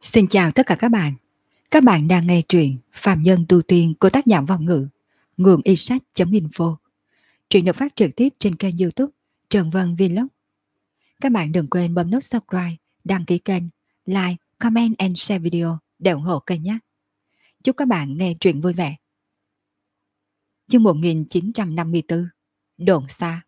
Xin chào tất cả các bạn. Các bạn đang nghe truyện Phàm Nhân Tu Tiên của tác giả Vong Ngữ, nguồn iSsách.info. Truyện được phát trực tiếp trên kênh YouTube Trần Vân Vlog. Các bạn đừng quên bấm nút subscribe, đăng ký kênh, like, comment and share video để ủng hộ kênh nhé. Chúc các bạn nghe truyện vui vẻ. Chương 1954 Đồn xa.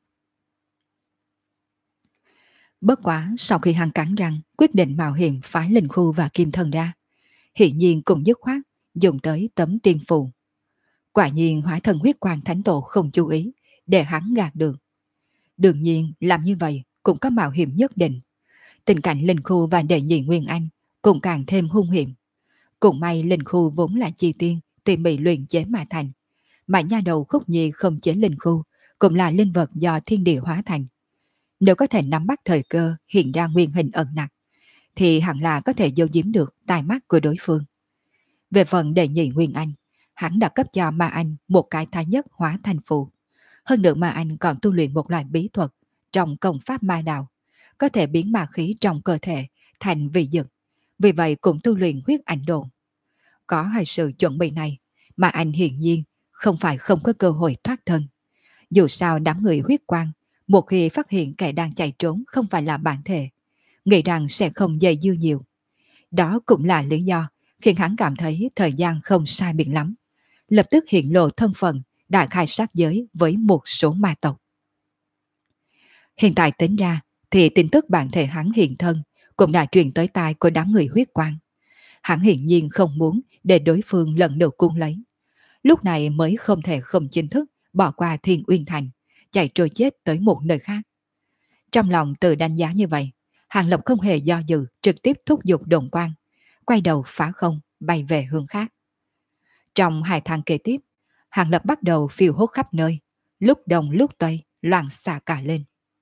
Bất quá sau khi hắn cắn răng quyết định mạo hiểm phái Linh Khu và Kim Thân ra, hiển nhiên cũng dứt khoát dùng tới tấm tiên phù. Quả nhiên Hỏa Thần Huyết Quang Thánh Tổ không chú ý để hắn gạt được. Đương nhiên làm như vậy cũng có mạo hiểm nhất định. Tình cảnh Linh Khu và đệ nhị Nguyên Anh cũng càng thêm hung hiểm. Cũng may Linh Khu vốn là chi tiên tỉ mỉ luyện chế mà thành, mà nha đầu Khúc Nhi không chế Linh Khu cũng là linh vật do thiên địa hóa thành. Nếu có thể nắm bắt thời cơ hiện ra nguyên hình ẩn nặc, thì hẳn là có thể giấu giếm được tai mắt của đối phương. Về phần đệ nhị Nguyên Anh, hắn đã cấp cho Ma Anh một cái thái nhất hóa thành phù. Hơn nữa Ma Anh còn tu luyện một loại bí thuật trong công pháp ma đạo, có thể biến ma khí trong cơ thể thành vị dực. Vì vậy cũng tu luyện huyết ảnh đồn. Có hai sự chuẩn bị này, Ma Anh hiển nhiên không phải không có cơ hội thoát thân. Dù sao đám người huyết quang, một khi phát hiện kẻ đang chạy trốn không phải là bản thể, nghĩ rằng sẽ không dây dưa nhiều. Đó cũng là lý do khiến hắn cảm thấy thời gian không sai biệt lắm. Lập tức hiện lộ thân phận đã khai sát giới với một số ma tộc. Hiện tại tính ra thì tin tức bản thể hắn hiện thân cũng đã truyền tới tai của đám người huyết quang. Hắn hiển nhiên không muốn để đối phương lần nữa cuốn lấy. Lúc này mới không thể không chính thức bỏ qua Thiên Uyên Thành, chạy trôi chết tới một nơi khác. Trong lòng tự đánh giá như vậy, Hàng Lập không hề do dự trực tiếp thúc giục đồn quang, quay đầu phá không bay về hướng khác. Trong 2 tháng kế tiếp, Hàng Lập bắt đầu phiêu hốt khắp nơi, lúc đông lúc tây, loạn xạ cả lên.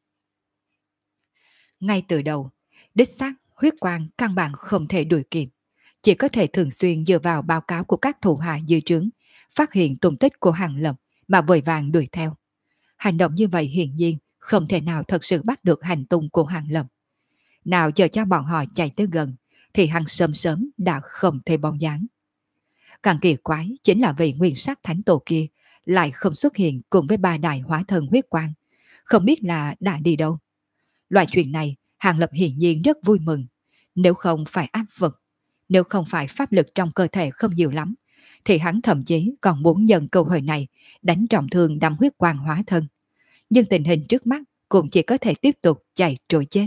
Ngay từ đầu, đích xác huyết quang căn bản không thể đuổi kịp, chỉ có thể thường xuyên dựa vào báo cáo của các thủ hạ dưới trướng, phát hiện tung tích của Hàng Lập mà vội vàng đuổi theo. Hành động như vậy hiển nhiên không thể nào thật sự bắt được hành tung của Hàng Lập. Nào chờ cho bọn họ chạy tới gần, thì hắn sớm sớm đã không thấy bóng dáng. Càng kỳ quái chính là vị nguyên sắc thánh tổ kia lại không xuất hiện cùng với 3 đại hóa thân huyết quang, không biết là đã đi đâu. Loại chuyện này Hàng Lập hiển nhiên rất vui mừng. Nếu không phải áp vực, nếu không phải pháp lực trong cơ thể không nhiều lắm, thì hắn thậm chí còn muốn nhân cơ hội này đánh trọng thương đám huyết quang hóa thân. Nhưng tình hình trước mắt cũng chỉ có thể tiếp tục chạy trối chết.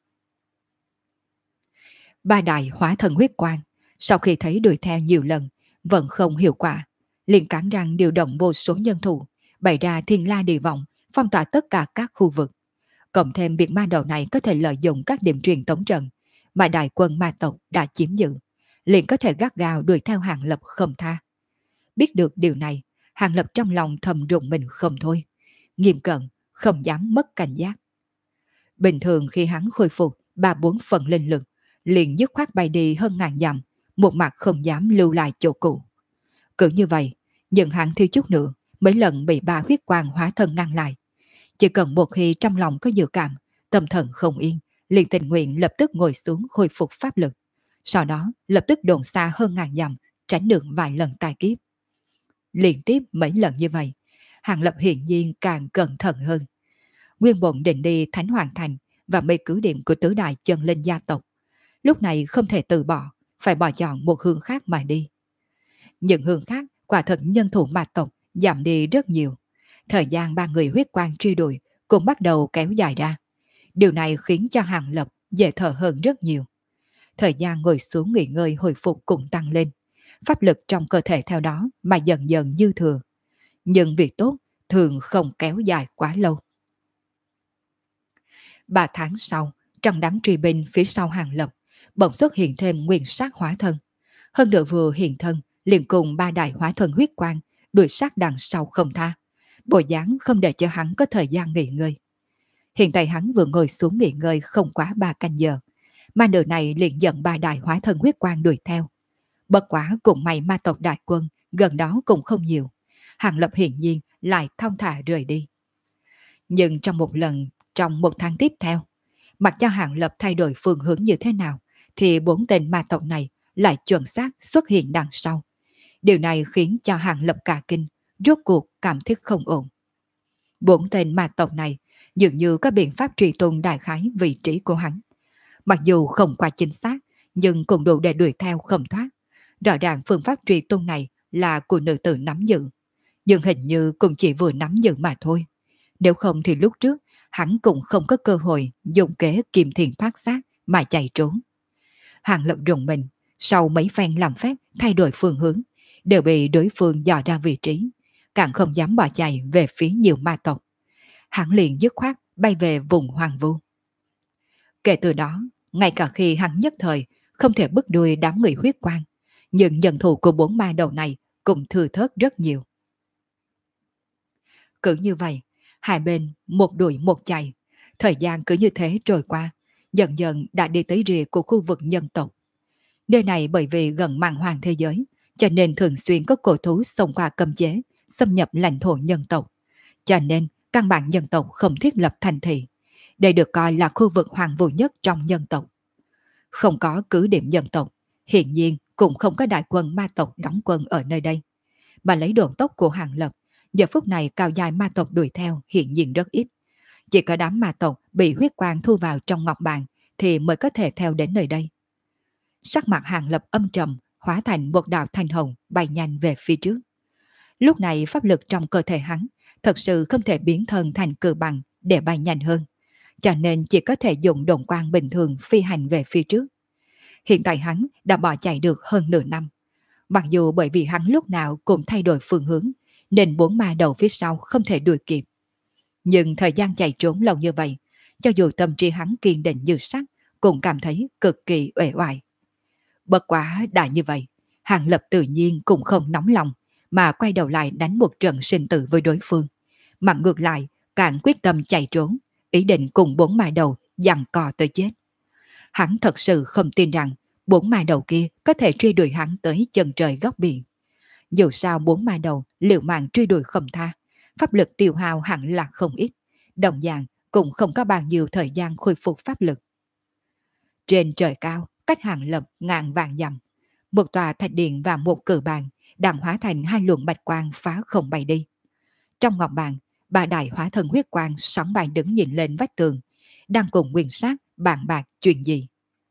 3 đại hóa thân huyết quang sau khi thấy đuổi theo nhiều lần vẫn không hiệu quả, liền cắn răng điều động vô số nhân thủ, bày ra thiên la địa vọng, phong tỏa tất cả các khu vực. Cộng thêm việc ma đầu này có thể lợi dụng các điểm truyền tống trận mà đại quân ma tộc đã chiếm giữ, liền có thể gắt gao đuổi theo Hàng Lập không tha. Biết được điều này, Hàng Lập trong lòng thầm rùng mình không thôi, nghiêm cẩn, không dám mất cảnh giác. Bình thường khi hắn khôi phục 3-4 phần linh lực, liền dứt khoát bay đi hơn ngàn dặm, một mặt không dám lưu lại chỗ cũ. Cứ như vậy, nhưng hắn thiếu chút nữa, mấy lần bị 3 huyết quang hóa thân ngăn lại. Chỉ cần một khi trong lòng có dự cảm, tâm thần không yên, liền tình nguyện lập tức ngồi xuống khôi phục pháp lực. Sau đó lập tức đồn xa hơn ngàn dặm, tránh được vài lần tai kiếp. Liên tiếp mấy lần như vậy, Hàng Lập hiển nhiên càng cẩn thận hơn. Nguyên bổn định đi Thánh Hoàng Thành và mê cứ điểm của tứ đại chân linh gia tộc. Lúc này không thể từ bỏ, phải bỏ chọn một hướng khác mà đi. Những hướng khác quả thật nhân thủ ma tộc giảm đi rất nhiều. Thời gian 3 người huyết quang truy đuổi cũng bắt đầu kéo dài ra. Điều này khiến cho Hàng Lập dễ thở hơn rất nhiều. Thời gian ngồi xuống nghỉ ngơi hồi phục cũng tăng lên. Pháp lực trong cơ thể theo đó mà dần dần dư thừa. Nhưng việc tốt thường không kéo dài quá lâu. 3 tháng sau, trong đám truy binh phía sau Hàng Lập, bỗng xuất hiện thêm nguyên sát hóa thân. Hơn nữa vừa hiện thân, liền cùng 3 đại hóa thân huyết quang, đuổi sát đằng sau không tha. Bộ dáng không để cho hắn có thời gian nghỉ ngơi. Hiện tại hắn vừa ngồi xuống nghỉ ngơi không quá 3 canh giờ. Ma nữ này liền dẫn 3 đại hóa thân huyết quang đuổi theo. Bất quá cùng may ma tộc đại quân gần đó cũng không nhiều. Hàng Lập hiển nhiên lại thong thả rời đi. Nhưng trong một tháng tiếp theo, mặc cho Hàng Lập thay đổi phương hướng như thế nào, thì 4 tên ma tộc này lại chuẩn xác xuất hiện đằng sau. Điều này khiến cho Hàng Lập cả kinh, rốt cuộc cảm thấy không ổn. 4 tên ma tộc này dường như có biện pháp truy tung đại khái vị trí của hắn. Mặc dù không quá chính xác, nhưng cũng đủ để đuổi theo không thoát. Rõ ràng phương pháp truy tung này là của nữ tử nắm giữ, nhưng hình như cũng chỉ vừa nắm giữ mà thôi. Nếu không thì lúc trước hắn cũng không có cơ hội dùng kế kiềm thiền thoát xác mà chạy trốn. Hàng Lập rùng mình, sau mấy phen làm phép thay đổi phương hướng, đều bị đối phương dò ra vị trí, càng không dám bỏ chạy về phía nhiều ma tộc. Hắn liền dứt khoát bay về vùng hoang vu. Kể từ đó, ngay cả khi hắn nhất thời không thể bứt đuôi đám người huyết quang, nhưng nhân thủ của 4 ma đầu này cũng thừa thớt rất nhiều. Cứ như vậy, hai bên một đuổi một chạy, thời gian cứ như thế trôi qua, dần dần đã đi tới rìa của khu vực nhân tộc. Nơi này bởi vì gần màn hoàng thế giới, cho nên thường xuyên có cổ thú xông qua cấm chế, xâm nhập lãnh thổ nhân tộc. Cho nên, căn bản nhân tộc không thiết lập thành thị. Đây được coi là khu vực hoàng vu nhất trong nhân tộc. Không có cứ điểm nhân tộc, hiện nhiên cũng không có đại quân ma tộc đóng quân ở nơi đây. Mà lấy độn tốc của Hàng Lập, giờ phút này cao dài ma tộc đuổi theo hiện nhiên rất ít. Chỉ có đám ma tộc bị huyết quang thu vào trong ngọc bàn thì mới có thể theo đến nơi đây. Sắc mặt Hàng Lập âm trầm, hóa thành một đạo thanh hồng bay nhanh về phía trước. Lúc này pháp lực trong cơ thể hắn thật sự không thể biến thân thành cự bằng để bay nhanh hơn, cho nên chỉ có thể dùng độn quang bình thường phi hành về phía trước. Hiện tại hắn đã bỏ chạy được hơn nửa năm. Mặc dù bởi vì hắn lúc nào cũng thay đổi phương hướng, nên 4 ma đầu phía sau không thể đuổi kịp. Nhưng thời gian chạy trốn lâu như vậy, cho dù tâm trí hắn kiên định như sắt, cũng cảm thấy cực kỳ uể oải. Bất quá đã như vậy, Hàng Lập tự nhiên cũng không nóng lòng, mà quay đầu lại đánh một trận sinh tử với đối phương. Mà ngược lại, càng quyết tâm chạy trốn, ý định cùng 4 ma đầu giằng co tới chết. Hắn thật sự không tin rằng 4 ma đầu kia có thể truy đuổi hắn tới chân trời góc biển. Dù sao 4 ma đầu liều mạng truy đuổi không tha, pháp lực tiêu hao hẳn là không ít, đồng dạng cũng không có bao nhiêu thời gian khôi phục pháp lực. Trên trời cao, cách Hàng Lập ngàn vạn dặm, một tòa thạch điện và một cử bàn đang hóa thành 2 luồng bạch quang phá không bay đi. Trong ngọc bàn, 3 đại hóa thân huyết quang sóng bài đứng nhìn lên vách tường, đang cùng Nguyên Sát bàn bạc chuyện gì.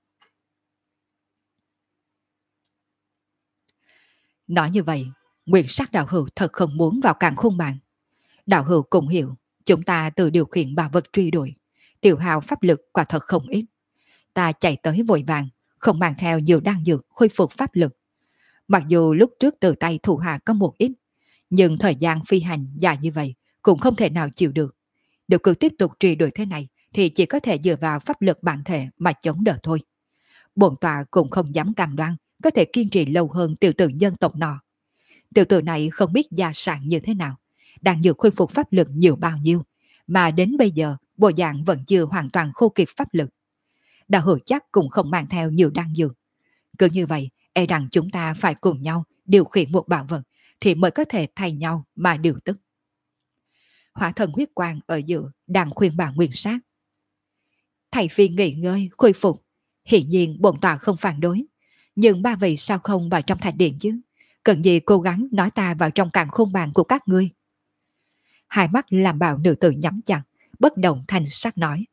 Nói như vậy, Nguyên Sát đạo hữu thật không muốn vào càn khôn bàn. Đạo hữu cũng hiểu, chúng ta tự điều khiển bảo vật truy đuổi, tiêu hao pháp lực quả thật không ít. Ta chạy tới vội vàng, không mang theo nhiều đan dược khôi phục pháp lực. Mặc dù lúc trước từ tay thủ hạ có một ít, nhưng thời gian phi hành dài như vậy cũng không thể nào chịu được. Nếu cứ tiếp tục truy đuổi thế này thì chỉ có thể dựa vào pháp lực bản thể mà chống đỡ thôi. Bổn tọa cũng không dám cam đoan có thể kiên trì lâu hơn tiểu tử nhân tộc nọ. Tiểu tử này không biết gia sản như thế nào, đang dược khôi phục pháp lực nhiều bao nhiêu, mà đến bây giờ bộ dạng vẫn chưa hoàn toàn khô kiệt pháp lực. Đạo hữu chắc cũng không mang theo nhiều đan dược. Cứ như vậy, e rằng chúng ta phải cùng nhau điều khiển một bảo vật thì mới có thể thay nhau mà điều tức. Hỏa thần huyết quang ở giữa đang khuyên bảo Nguyên Sát. Thầy phi nghỉ ngơi, khôi phục. Hiển nhiên bổn tọa không phản đối. Nhưng 3 vị sao không vào trong thạch điện chứ? Cần gì cố gắng nói ta vào trong càn khôn bàn của các ngươi? Hai mắt làm bào nữ tử nhắm chặt, bất động thanh sắc nói.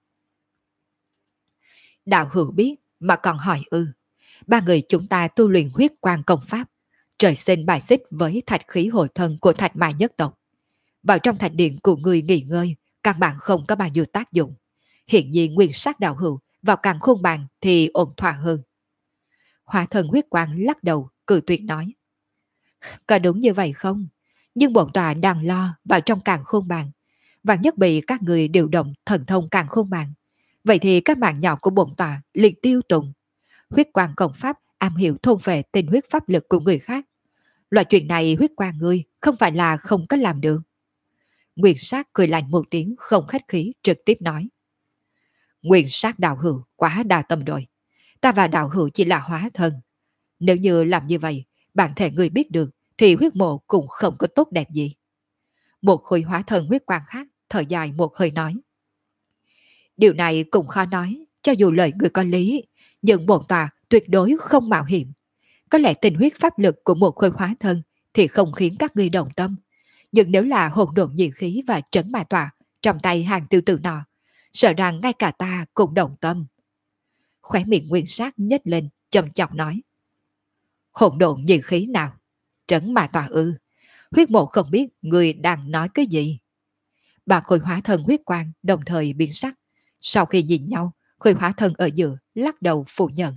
Đạo hữu biết mà còn hỏi ư? 3 người chúng ta tu luyện huyết quang công pháp, trời sinh bài xích với thạch khí hội thân của thạch ma nhất tộc. Vào trong thạch điện của người nghỉ ngơi, căn bản không có bao nhiêu tác dụng. Hiện nhiên Nguyên Sát đạo hữu vào càn khôn bàn thì ổn thỏa hơn. Hỏa thần huyết quang lắc đầu, cự tuyệt nói. Có đúng như vậy không? Nhưng bổn tọa đang lo vào trong càn khôn bàn, và nhất bị các người điều động thần thông càn khôn bàn. Vậy thì các bạn nhỏ của bổn tọa liền tiêu tùng. Huyết quang công pháp am hiểu thôn về tinh huyết pháp lực của người khác. Loại chuyện này huyết quang ngươi không phải là không có làm được. Nguyên Sát cười lạnh một tiếng không khách khí trực tiếp nói. Nguyên Sát đạo hữu quá đa tâm rồi. Ta và đạo hữu chỉ là hóa thân. Nếu như làm như vậy, bản thể người biết được thì huyết mộ cũng không có tốt đẹp gì. Một khối hóa thân huyết quang khác thở dài một hơi nói. Điều này cũng khó nói, cho dù lời người có lý, nhưng bổn tọa tuyệt đối không mạo hiểm. Có lẽ tình huyết pháp lực của một khối hóa thân thì không khiến các ngươi đồng tâm. Nhưng nếu là hồn độn dị khí và trấn ma tọa trong tay hàng tiêu tử nọ, sợ rằng ngay cả ta cũng đồng tâm. Khóe miệng Nguyên Sát nhếch lên, châm chọc nói. Hồn độn dị khí nào? Trấn ma tọa ư? Huyết mộ không biết người đang nói cái gì. Ba khối hóa thân huyết quang đồng thời biến sắc. Sau khi nhìn nhau, khối hóa thân ở giữa lắc đầu phủ nhận.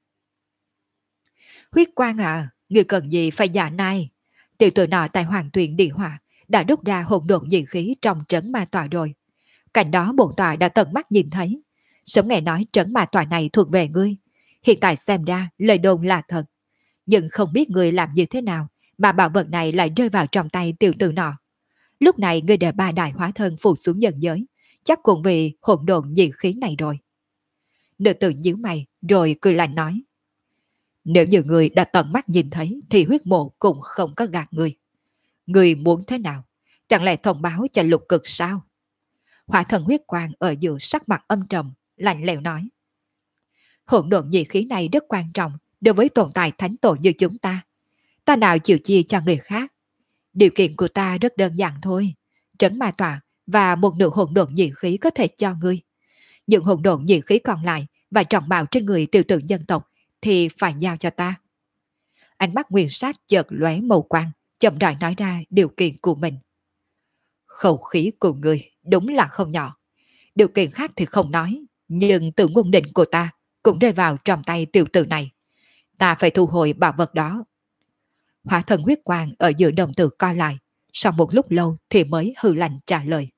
Huyết quang à, người cần gì phải giả nai? Tiểu tử nọ tại Hoàng Tuyền Địa Hỏa đã đúc ra hồn độn dị khí trong trấn ma tọa rồi. Cảnh đó bổn tọa đã tận mắt nhìn thấy. Sớm nghe nói trấn ma tọa này thuộc về ngươi. Hiện tại xem ra lời đồn là thật. Nhưng không biết ngươi làm như thế nào mà bảo vật này lại rơi vào trong tay tiểu tử nọ. Lúc này ngươi để ba đại hóa thân phụ xuống nhân giới, chắc cũng vì hỗn độn dị khí này rồi. Nữ tử nhíu mày rồi cười lạnh nói. Nếu như người đã tận mắt nhìn thấy thì huyết mộ cũng không có gạt người. Người muốn thế nào? Chẳng lẽ thông báo cho lục cực sao? Hỏa thần huyết quang ở giữa sắc mặt âm trầm, lạnh lẽo nói. Hỗn độn dị khí này rất quan trọng đối với tồn tại thánh tổ như chúng ta. Ta nào chịu chia cho người khác. Điều kiện của ta rất đơn giản thôi. Trấn ma tọa và một nửa hỗn độn dị khí có thể cho ngươi. Những hỗn độn dị khí còn lại và trọng bào trên người tiểu tử nhân tộc thì phải giao cho ta. Ánh mắt Nguyên Sát chợt lóe màu quang, chậm rãi nói ra điều kiện của mình. Khẩu khí của người đúng là không nhỏ. Điều kiện khác thì không nói, nhưng tự ngôn định của ta cũng rơi vào trong tay tiểu tử này. Ta phải thu hồi bảo vật đó. Hỏa thần huyết quang ở giữa đồng tử co lại, sau một lúc lâu thì mới hừ lạnh trả lời.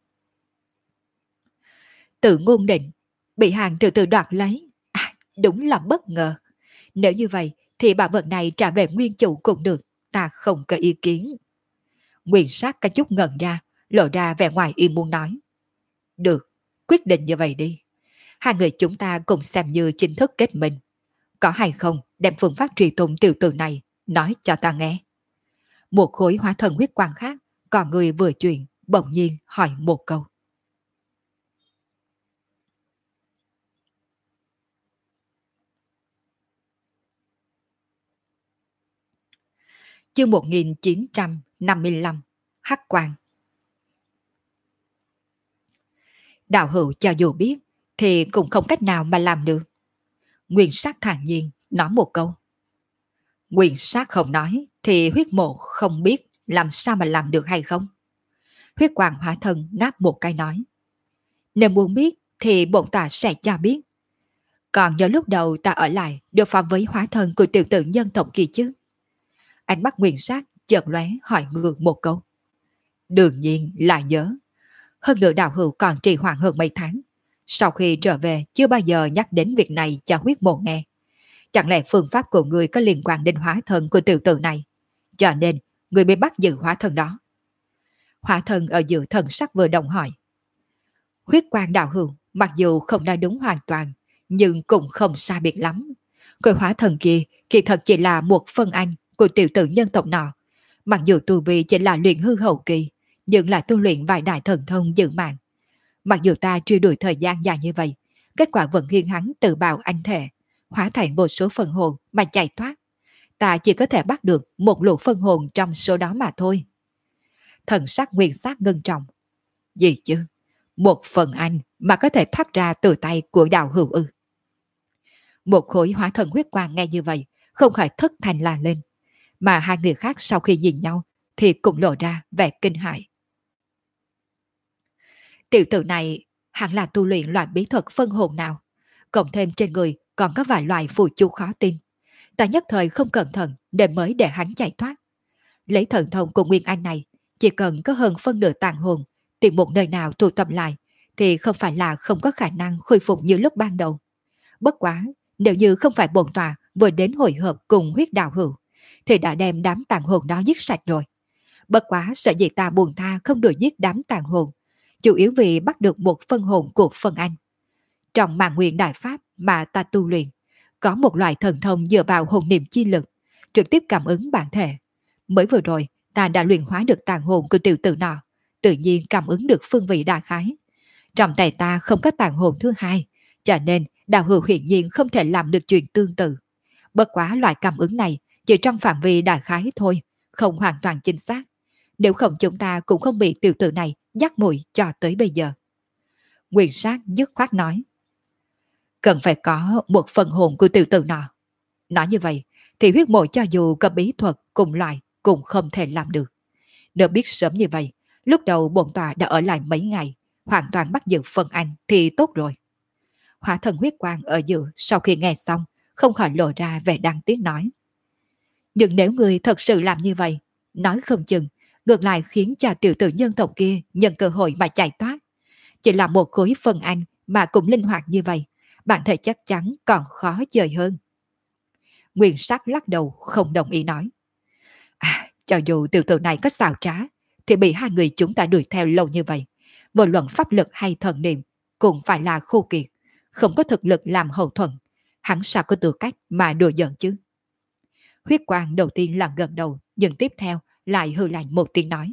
Tự ngôn định, bị hàng từ từ đoạt lấy. À, đúng là bất ngờ. Nếu như vậy thì bảo vật này trả về nguyên chủ cũng được, ta không có ý kiến. Nguyên Sát cả chút ngẩn ra, lộ ra vẻ ngoài ý muốn nói. Được, quyết định như vậy đi. Hai người chúng ta cùng xem như chính thức kết minh. Có hay không đem phương pháp truy tung tiểu tử này nói cho ta nghe. Một khối hóa thần huyết quang khác, còn người vừa chuyện bỗng nhiên hỏi một câu. Chương 1955 Hắc Quang. Đạo hữu cho dù biết thì cũng không cách nào mà làm được. Nguyên Sát thản nhiên nói một câu. Nguyên Sát không nói thì huyết mộ không biết làm sao mà làm được hay không. Huyết quang hóa thân ngáp một cái nói. Nếu muốn biết thì bổn tọa sẽ cho biết. Còn nhớ lúc đầu ta ở lại đối phó với hóa thân của tiểu tử nhân tộc kia chứ. Ánh mắt Nguyên Sát chợt lóe hỏi ngược một câu. Đương nhiên là nhớ. Hơn nữa đạo hữu còn trì hoãn hơn mấy tháng. Sau khi trở về chưa bao giờ nhắc đến việc này cho huyết mộ nghe. Chẳng lẽ phương pháp của người có liên quan đến hóa thân của tiểu tử này? Cho nên người mới bắt giữ hóa thân đó. Hóa thân ở giữa thần sắc vừa động hỏi. Huyết quang đạo hữu mặc dù không nói đúng hoàn toàn, nhưng cũng không xa biệt lắm. Cái hóa thần kia kỳ thật chỉ là một phân anh của tiểu tử nhân tộc nọ. Mặc dù tu vi chỉ là luyện hư hậu kỳ, nhưng lại tu luyện vài đại thần thông giữ mạng. Mặc dù ta truy đuổi thời gian dài như vậy, kết quả vẫn khiến hắn tự bào anh thể, hóa thành một số phân hồn mà chạy thoát. Ta chỉ có thể bắt được một lũ phân hồn trong số đó mà thôi. Thần sắc Nguyên Sát ngưng trọng. Gì chứ? Một phần anh mà có thể thoát ra từ tay của đạo hữu ư? Một khối hóa thần huyết quang nghe như vậy, không khỏi thất thành là lên. Mà hai người khác sau khi nhìn nhau thì cũng lộ ra vẻ kinh hãi. Tiểu tử này hẳn là tu luyện loại bí thuật phân hồn nào, cộng thêm trên người còn có vài loại phù chú khó tin. Ta nhất thời không cẩn thận nên mới để hắn chạy thoát. Lấy thần thông của Nguyên Anh này, chỉ cần có hơn phân nửa tàn hồn, tìm một nơi nào tụ tập lại, thì không phải là không có khả năng khôi phục như lúc ban đầu. Bất quá, nếu như không phải bổn tọa vừa đến hội hợp cùng huyết đạo hữu, thì đã đem đám tàn hồn đó giết sạch rồi. Bất quá sợ gì ta buồn tha không đuổi giết đám tàn hồn, chủ yếu vì bắt được một phân hồn của phân anh. Trong Mạn Nguyên Đại Pháp mà ta tu luyện, có một loại thần thông dựa vào hồn niệm chi lực, trực tiếp cảm ứng bản thể. Mới vừa rồi, ta đã luyện hóa được tàn hồn của tiểu tử nọ, tự nhiên cảm ứng được phương vị đại khái. Trong tay ta không có tàn hồn thứ hai, cho nên đạo hữu hiển nhiên không thể làm được chuyện tương tự. Bất quá loại cảm ứng này chỉ trong phạm vi đại khái thôi, không hoàn toàn chính xác. Nếu không chúng ta cũng không bị tiểu tử này dắt mũi cho tới bây giờ. Nguyên sát dứt khoát nói. Cần phải có một phần hồn của tiểu tử nọ. Nói như vậy thì huyết mộ cho dù có bí thuật cùng loại cũng không thể làm được. Nếu biết sớm như vậy, lúc đầu bổn tòa đã ở lại mấy ngày, hoàn toàn bắt giữ phần anh thì tốt rồi. Hỏa thần huyết quang ở giữa sau khi nghe xong, không khỏi lộ ra vẻ đáng tiếc nói. Nhưng nếu người thật sự làm như vậy, nói không chừng, ngược lại khiến cho tiểu tử nhân tộc kia nhận cơ hội mà chạy thoát. Chỉ là một khối phần anh mà cũng linh hoạt như vậy, bạn thể chắc chắn còn khó chơi hơn. Nguyên sắc lắc đầu không đồng ý nói. Cho dù tiểu tử này có xào trá, thì bị hai người chúng ta đuổi theo lâu như vậy. Vô luận pháp lực hay thần niệm, cũng phải là khô kiệt, không có thực lực làm hậu thuẫn. Hắn sao có tư cách mà đùa giỡn chứ? Huyết quang đầu tiên là gật đầu, nhưng tiếp theo lại hừ lạnh một tiếng nói.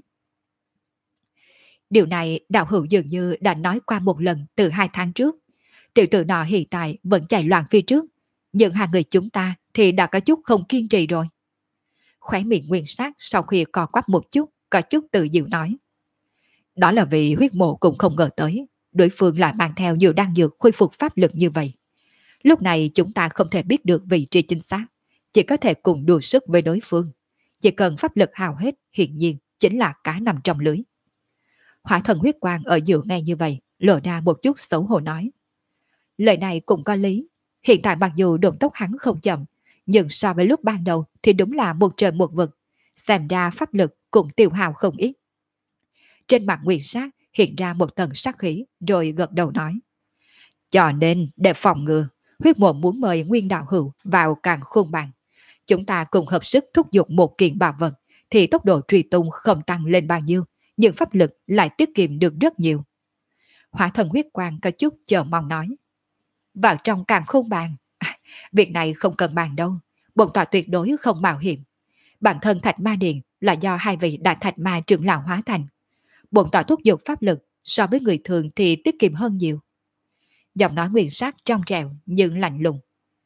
Điều này đạo hữu dường như đã nói qua một lần từ 2 tháng trước. Tiểu tử nọ hiện tại vẫn chạy loạn phía trước, nhưng hai người chúng ta thì đã có chút không kiên trì rồi. Khóe miệng Nguyên Sát sau khi co quắp một chút, có chút tự dịu nói. Đó là vì huyết mộ cũng không ngờ tới, đối phương lại mang theo nhiều đan dược khôi phục pháp lực như vậy. Lúc này chúng ta không thể biết được vị trí chính xác, chỉ có thể cùng đùa sức với đối phương. Chỉ cần pháp lực hao hết, hiển nhiên chính là cá nằm trong lưới. Hỏa thần huyết quang ở giữa nghe như vậy, lộ ra một chút xấu hổ nói. Lời này cũng có lý, hiện tại mặc dù độn tốc hắn không chậm, nhưng so với lúc ban đầu thì đúng là một trời một vực, xem ra pháp lực cũng tiêu hao không ít. Trên mặt Nguyên Sát hiện ra một tầng sát khí, rồi gật đầu nói. Cho nên, để phòng ngừa, huyết mộ muốn mời Nguyên đạo hữu vào càng khôn bàn. Chúng ta cùng hợp sức thúc giục một kiện bảo vật, thì tốc độ truy tung không tăng lên bao nhiêu, nhưng pháp lực lại tiết kiệm được rất nhiều. Hỏa thần huyết quang có chút chờ mong nói. Vào trong càng khôn bàn, việc này không cần bàn đâu, bổn tọa tuyệt đối không mạo hiểm. Bản thân Thạch Ma Điện là do hai vị đại Thạch Ma trưởng lão hóa thành. Bổn tọa thúc giục pháp lực so với người thường thì tiết kiệm hơn nhiều. Giọng nói Nguyên Sát trong trẻo nhưng lạnh lùng.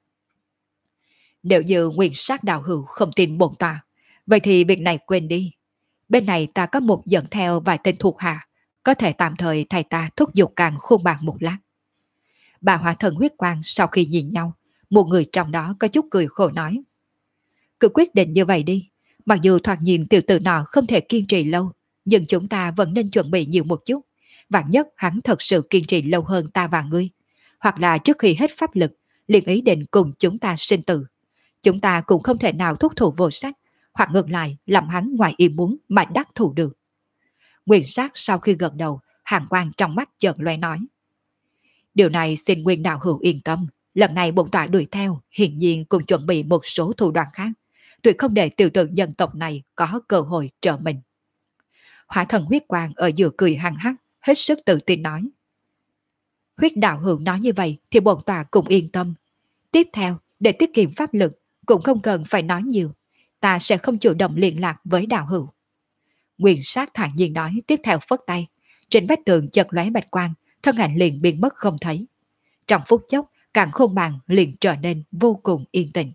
Nếu như Nguyên Sát đạo hữu không tin bổn tọa, vậy thì việc này quên đi. Bên này ta có một dẫn theo vài tên thuộc hạ, có thể tạm thời thay ta thúc giục càng khôn bàn một lát. Bà hỏa thần huyết quang sau khi nhìn nhau, một người trong đó có chút cười khổ nói. Cứ quyết định như vậy đi, mặc dù thoạt nhìn tiểu tử nọ không thể kiên trì lâu, nhưng chúng ta vẫn nên chuẩn bị nhiều một chút. Vạn nhất hắn thật sự kiên trì lâu hơn ta và ngươi, hoặc là trước khi hết pháp lực, liền ý định cùng chúng ta sinh tử. Chúng ta cũng không thể nào thúc thủ vô sách, hoặc ngược lại làm hắn ngoài ý muốn mà đắc thủ được. Nguyên Sát sau khi gật đầu, hàn quang trong mắt chợt lóe nói. Điều này xin Nguyên đạo hữu yên tâm, lần này bổn tọa đuổi theo, hiển nhiên cũng chuẩn bị một số thủ đoạn khác, tuyệt không để tiểu tử dân tộc này có cơ hội trợ mình. Hỏa thần huyết quang ở giữa cười hăng hắc, hết sức tự tin nói. Huyết đạo hữu nói như vậy thì bổn tọa cũng yên tâm. Tiếp theo, để tiết kiệm pháp lực, cũng không cần phải nói nhiều, ta sẽ không chủ động liên lạc với đạo hữu. Nguyên Sát thản nhiên nói, tiếp theo phất tay, trên vách tường chợt lóe bạch quang, thân ảnh liền biến mất không thấy. Trong phút chốc, càng khôn bàn liền trở nên vô cùng yên tĩnh.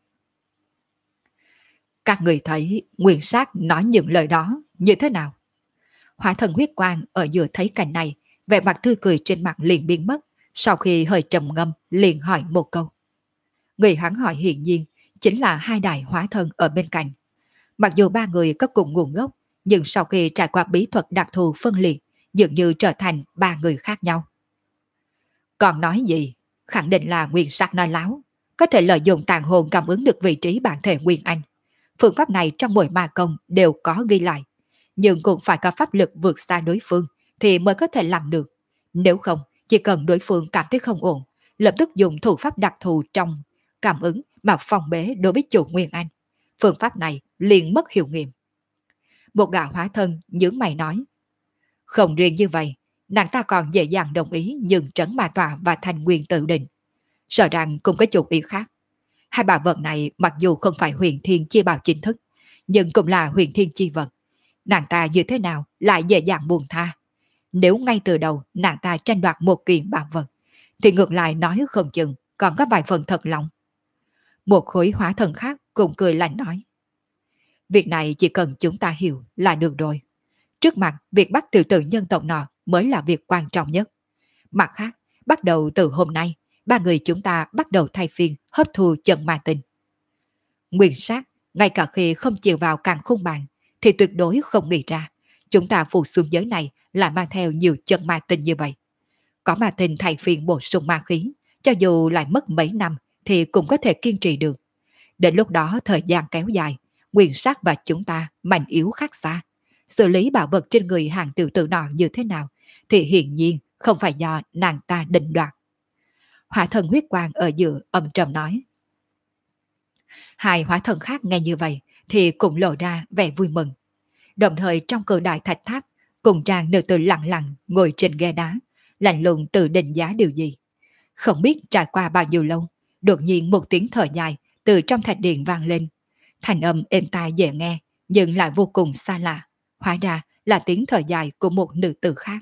Các người thấy Nguyên Sát nói những lời đó như thế nào? Hỏa thần huyết quang ở giữa thấy cảnh này, vẻ mặt tươi cười trên mặt liền biến mất, sau khi hơi trầm ngâm liền hỏi một câu. Người hắn hỏi hiển nhiên chính là hai đại hóa thân ở bên cạnh. Mặc dù ba người có cùng nguồn gốc, nhưng sau khi trải qua bí thuật đặc thù phân liệt, dường như trở thành ba người khác nhau. Còn nói gì? Khẳng định là Nguyên Sát nói láo, có thể lợi dụng tàn hồn cảm ứng được vị trí bản thể Nguyên Anh. Phương pháp này trong mỗi ma công đều có ghi lại, nhưng cũng phải có pháp lực vượt xa đối phương thì mới có thể làm được. Nếu không, chỉ cần đối phương cảm thấy không ổn, lập tức dùng thủ pháp đặc thù trong cảm ứng mà phòng bế đối với chủ Nguyên Anh. Phương pháp này liền mất hiệu nghiệm. Một gã hóa thân nhướng mày nói. Không riêng như vậy, nàng ta còn dễ dàng đồng ý nhường trấn ma tọa và thành nguyên tự định. Sợ rằng cũng có chủ ý khác. Hai bảo vật này mặc dù không phải huyền thiên chi bảo chính thức, nhưng cũng là huyền thiên chi vật. Nàng ta như thế nào lại dễ dàng buông tha? Nếu ngay từ đầu nàng ta tranh đoạt một kiện bảo vật, thì ngược lại nói không chừng còn có vài phần thật lòng. Một khối hóa thần khác cũng cười lạnh nói. Việc này chỉ cần chúng ta hiểu là được rồi. Trước mặt, việc bắt tiểu tử nhân tộc nọ mới là việc quan trọng nhất. Mặt khác, bắt đầu từ hôm nay, ba người chúng ta bắt đầu thay phiên hấp thu chân ma tinh. Nguyên sát, ngay cả khi không chịu vào càng khung bàn, thì tuyệt đối không nghĩ ra chúng ta phụ xuống giới này lại mang theo nhiều chân ma tinh như vậy. Có ma tinh thay phiên bổ sung ma khí, cho dù lại mất mấy năm thì cũng có thể kiên trì được. Đến lúc đó thời gian kéo dài, Nguyên sát và chúng ta mạnh yếu khác xa. Xử lý bảo vật trên người hàng tiểu tử nọ như thế nào thì hiển nhiên không phải do nàng ta định đoạt. Hỏa thần huyết quang ở giữa âm trầm nói. Hai hỏa thần khác nghe như vậy thì cũng lộ ra vẻ vui mừng. Đồng thời trong cự đại thạch tháp, cùng trang nữ tử lặng lặng ngồi trên ghe đá, lạnh lùng tự định giá điều gì. Không biết trải qua bao nhiêu lâu, đột nhiên một tiếng thở dài từ trong thạch điện vang lên. Thành âm êm tai dễ nghe, nhưng lại vô cùng xa lạ. Hóa ra là tiếng thở dài của một nữ tử khác.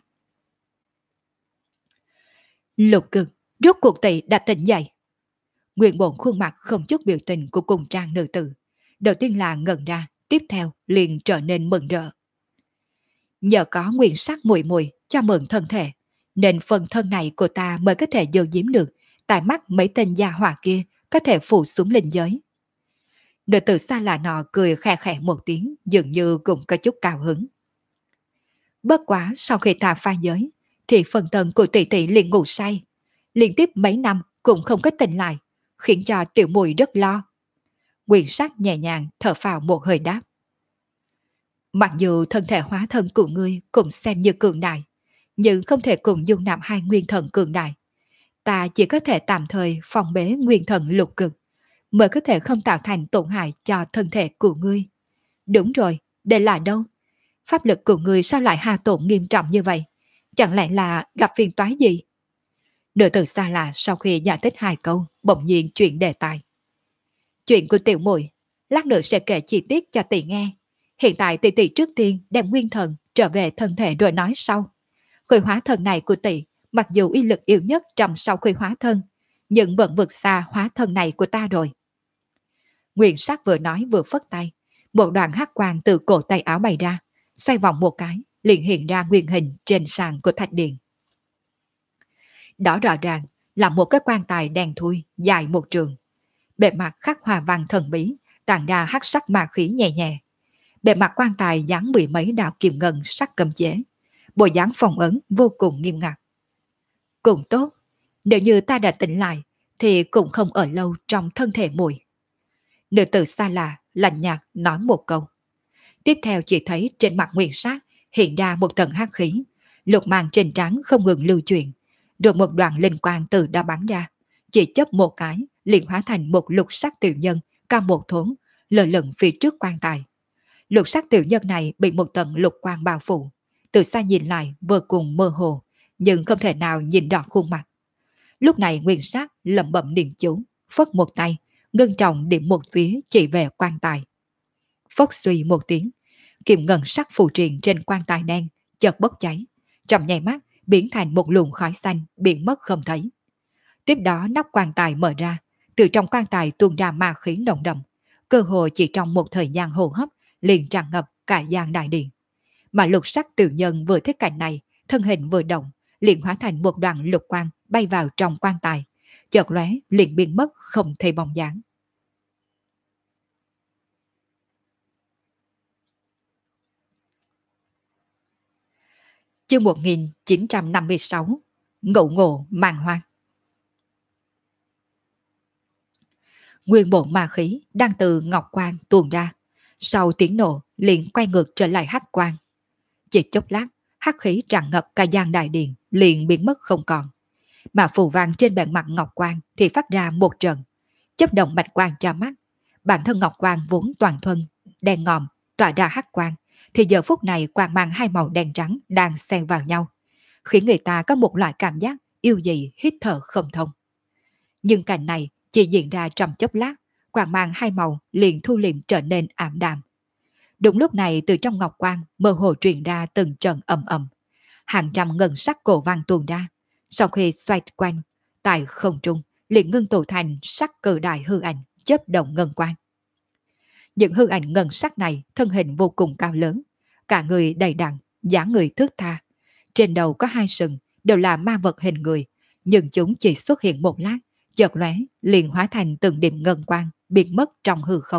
Lục Cực, rốt cuộc tỷ đã tỉnh dậy. Nguyên Bổn khuôn mặt không chút biểu tình của cùng trang nữ tử. Đầu tiên là ngẩn ra, tiếp theo liền trở nên mừng rỡ. Nhờ có nguyên sắc muội muội cho mượn thân thể, nên phần thân này của ta mới có thể dầu giếm được, tại mắt mấy tên gia hỏa kia có thể phủ xuống linh giới. Nữ tử xa lạ nọ cười khẽ khẽ một tiếng, dường như cũng có chút cao hứng. Bất quá sau khi ta pha giới, thì phần thân của tỷ tỷ liền ngủ say. Liên tiếp mấy năm cũng không có tỉnh lại, khiến cho tiểu mùi rất lo. Quyền sắc nhẹ nhàng thở phào một hơi đáp. Mặc dù thân thể hóa thân của ngươi cũng xem như cường đại, nhưng không thể cùng dung nạp hai nguyên thần cường đại. Ta chỉ có thể tạm thời phòng bế nguyên thần lục cực, mới có thể không tạo thành tổn hại cho thân thể của ngươi. Đúng rồi, đây là đâu? Pháp lực của ngươi sao lại hà tổn nghiêm trọng như vậy? Chẳng lẽ là gặp phiền toái gì? Nữ tử xa lạ sau khi giải thích hai câu, bỗng nhiên chuyển đề tài. Chuyện của tiểu muội, lát nữa sẽ kể chi tiết cho tỷ nghe. Hiện tại tỷ tỷ trước tiên đem nguyên thần trở về thân thể rồi nói sau. Khởi hóa thân này của tỷ, mặc dù uy lực yếu nhất trong sau khởi hóa thân, nhưng vẫn vượt xa hóa thân này của ta rồi. Nguyên sắc vừa nói vừa phất tay, một đoàn hắc quang từ cổ tay áo bay ra, xoay vòng một cái, liền hiện ra nguyên hình trên sàn của thạch điện. Đó rõ ràng là một cái quan tài đen thui dài một trường. Bề mặt khắc hoa văn thần bí, tàn ra hắc sắc ma khí nhẹ nhẹ. Bề mặt quan tài dán 10 mấy đạo kiềm ngân sắc cầm chế, bộ dáng phong ấn vô cùng nghiêm ngặt. Cũng tốt, nếu như ta đã tỉnh lại thì cũng không ở lâu trong thân thể muội. Nữ tử xa lạ lạnh nhạt nói một câu. Tiếp theo chỉ thấy trên mặt Nguyên Sát hiện ra một tầng hắc khí, lục màng trên trán không ngừng lưu chuyển, rồi một đoạn linh quang từ đó bắn ra, chỉ chớp một cái liền hóa thành một lục sắc tiểu nhân cao một thốn, lơ lửng phía trước quan tài. Lục sắc tiểu nhân này bị một tầng lục quang bao phủ, từ xa nhìn lại vô cùng mơ hồ, nhưng không thể nào nhìn rõ khuôn mặt. Lúc này Nguyên Sát lẩm bẩm niệm chú, phất một tay, ngân trọng điểm một phía chỉ về quan tài. Phất suy một tiếng, kiềm ngân sắc phù triền trên quan tài đen chợt bốc cháy, trong nháy mắt biến thành một luồng khói xanh biến mất không thấy. Tiếp đó nắp quan tài mở ra, từ trong quan tài tuôn ra ma khí nồng đậm, cơ hồ chỉ trong một thời gian hô hấp liền tràn ngập cả gian đại điện. Mà lục sắc tiểu nhân vừa thấy cảnh này, thân hình vừa động, liền hóa thành một đoàn lục quang bay vào trong quan tài, chợt lóe liền biến mất không thấy bóng dáng. Chương 1956 Ngộ ngộ màng hoang. Nguyên bộ ma khí đang từ ngọc quang tuôn ra, sau tiếng nổ liền quay ngược trở lại hắc quang. Chỉ chốc lát, hắc khí tràn ngập cả gian đại điện liền biến mất không còn. Mà phù vàng trên bề mặt ngọc quang thì phát ra một trận, chớp động bạch quang cho mắt. Bản thân ngọc quang vốn toàn thuần, đen ngòm, tỏa ra hắc quang, thì giờ phút này quang mang hai màu đen trắng đang xen vào nhau, khiến người ta có một loại cảm giác yêu dị hít thở không thông. Nhưng cảnh này chỉ diễn ra trong chốc lát, quang mang hai màu liền thu liệm trở nên ảm đạm. Đúng lúc này từ trong ngọc quang mơ hồ truyền ra từng trận ầm ầm, hàng trăm ngân sắc cổ văn tuôn ra. Sau khi xoay quanh tại không trung liền ngưng tụ thành sắc cự đại hư ảnh chớp động ngân quang. Những hư ảnh ngân sắc này thân hình vô cùng cao lớn, cả người đầy đặn, dáng người thướt tha. Trên đầu có hai sừng, đều là ma vật hình người, nhưng chúng chỉ xuất hiện một lát, chợt lóe liền hóa thành từng điểm ngân quang, biến mất trong hư không.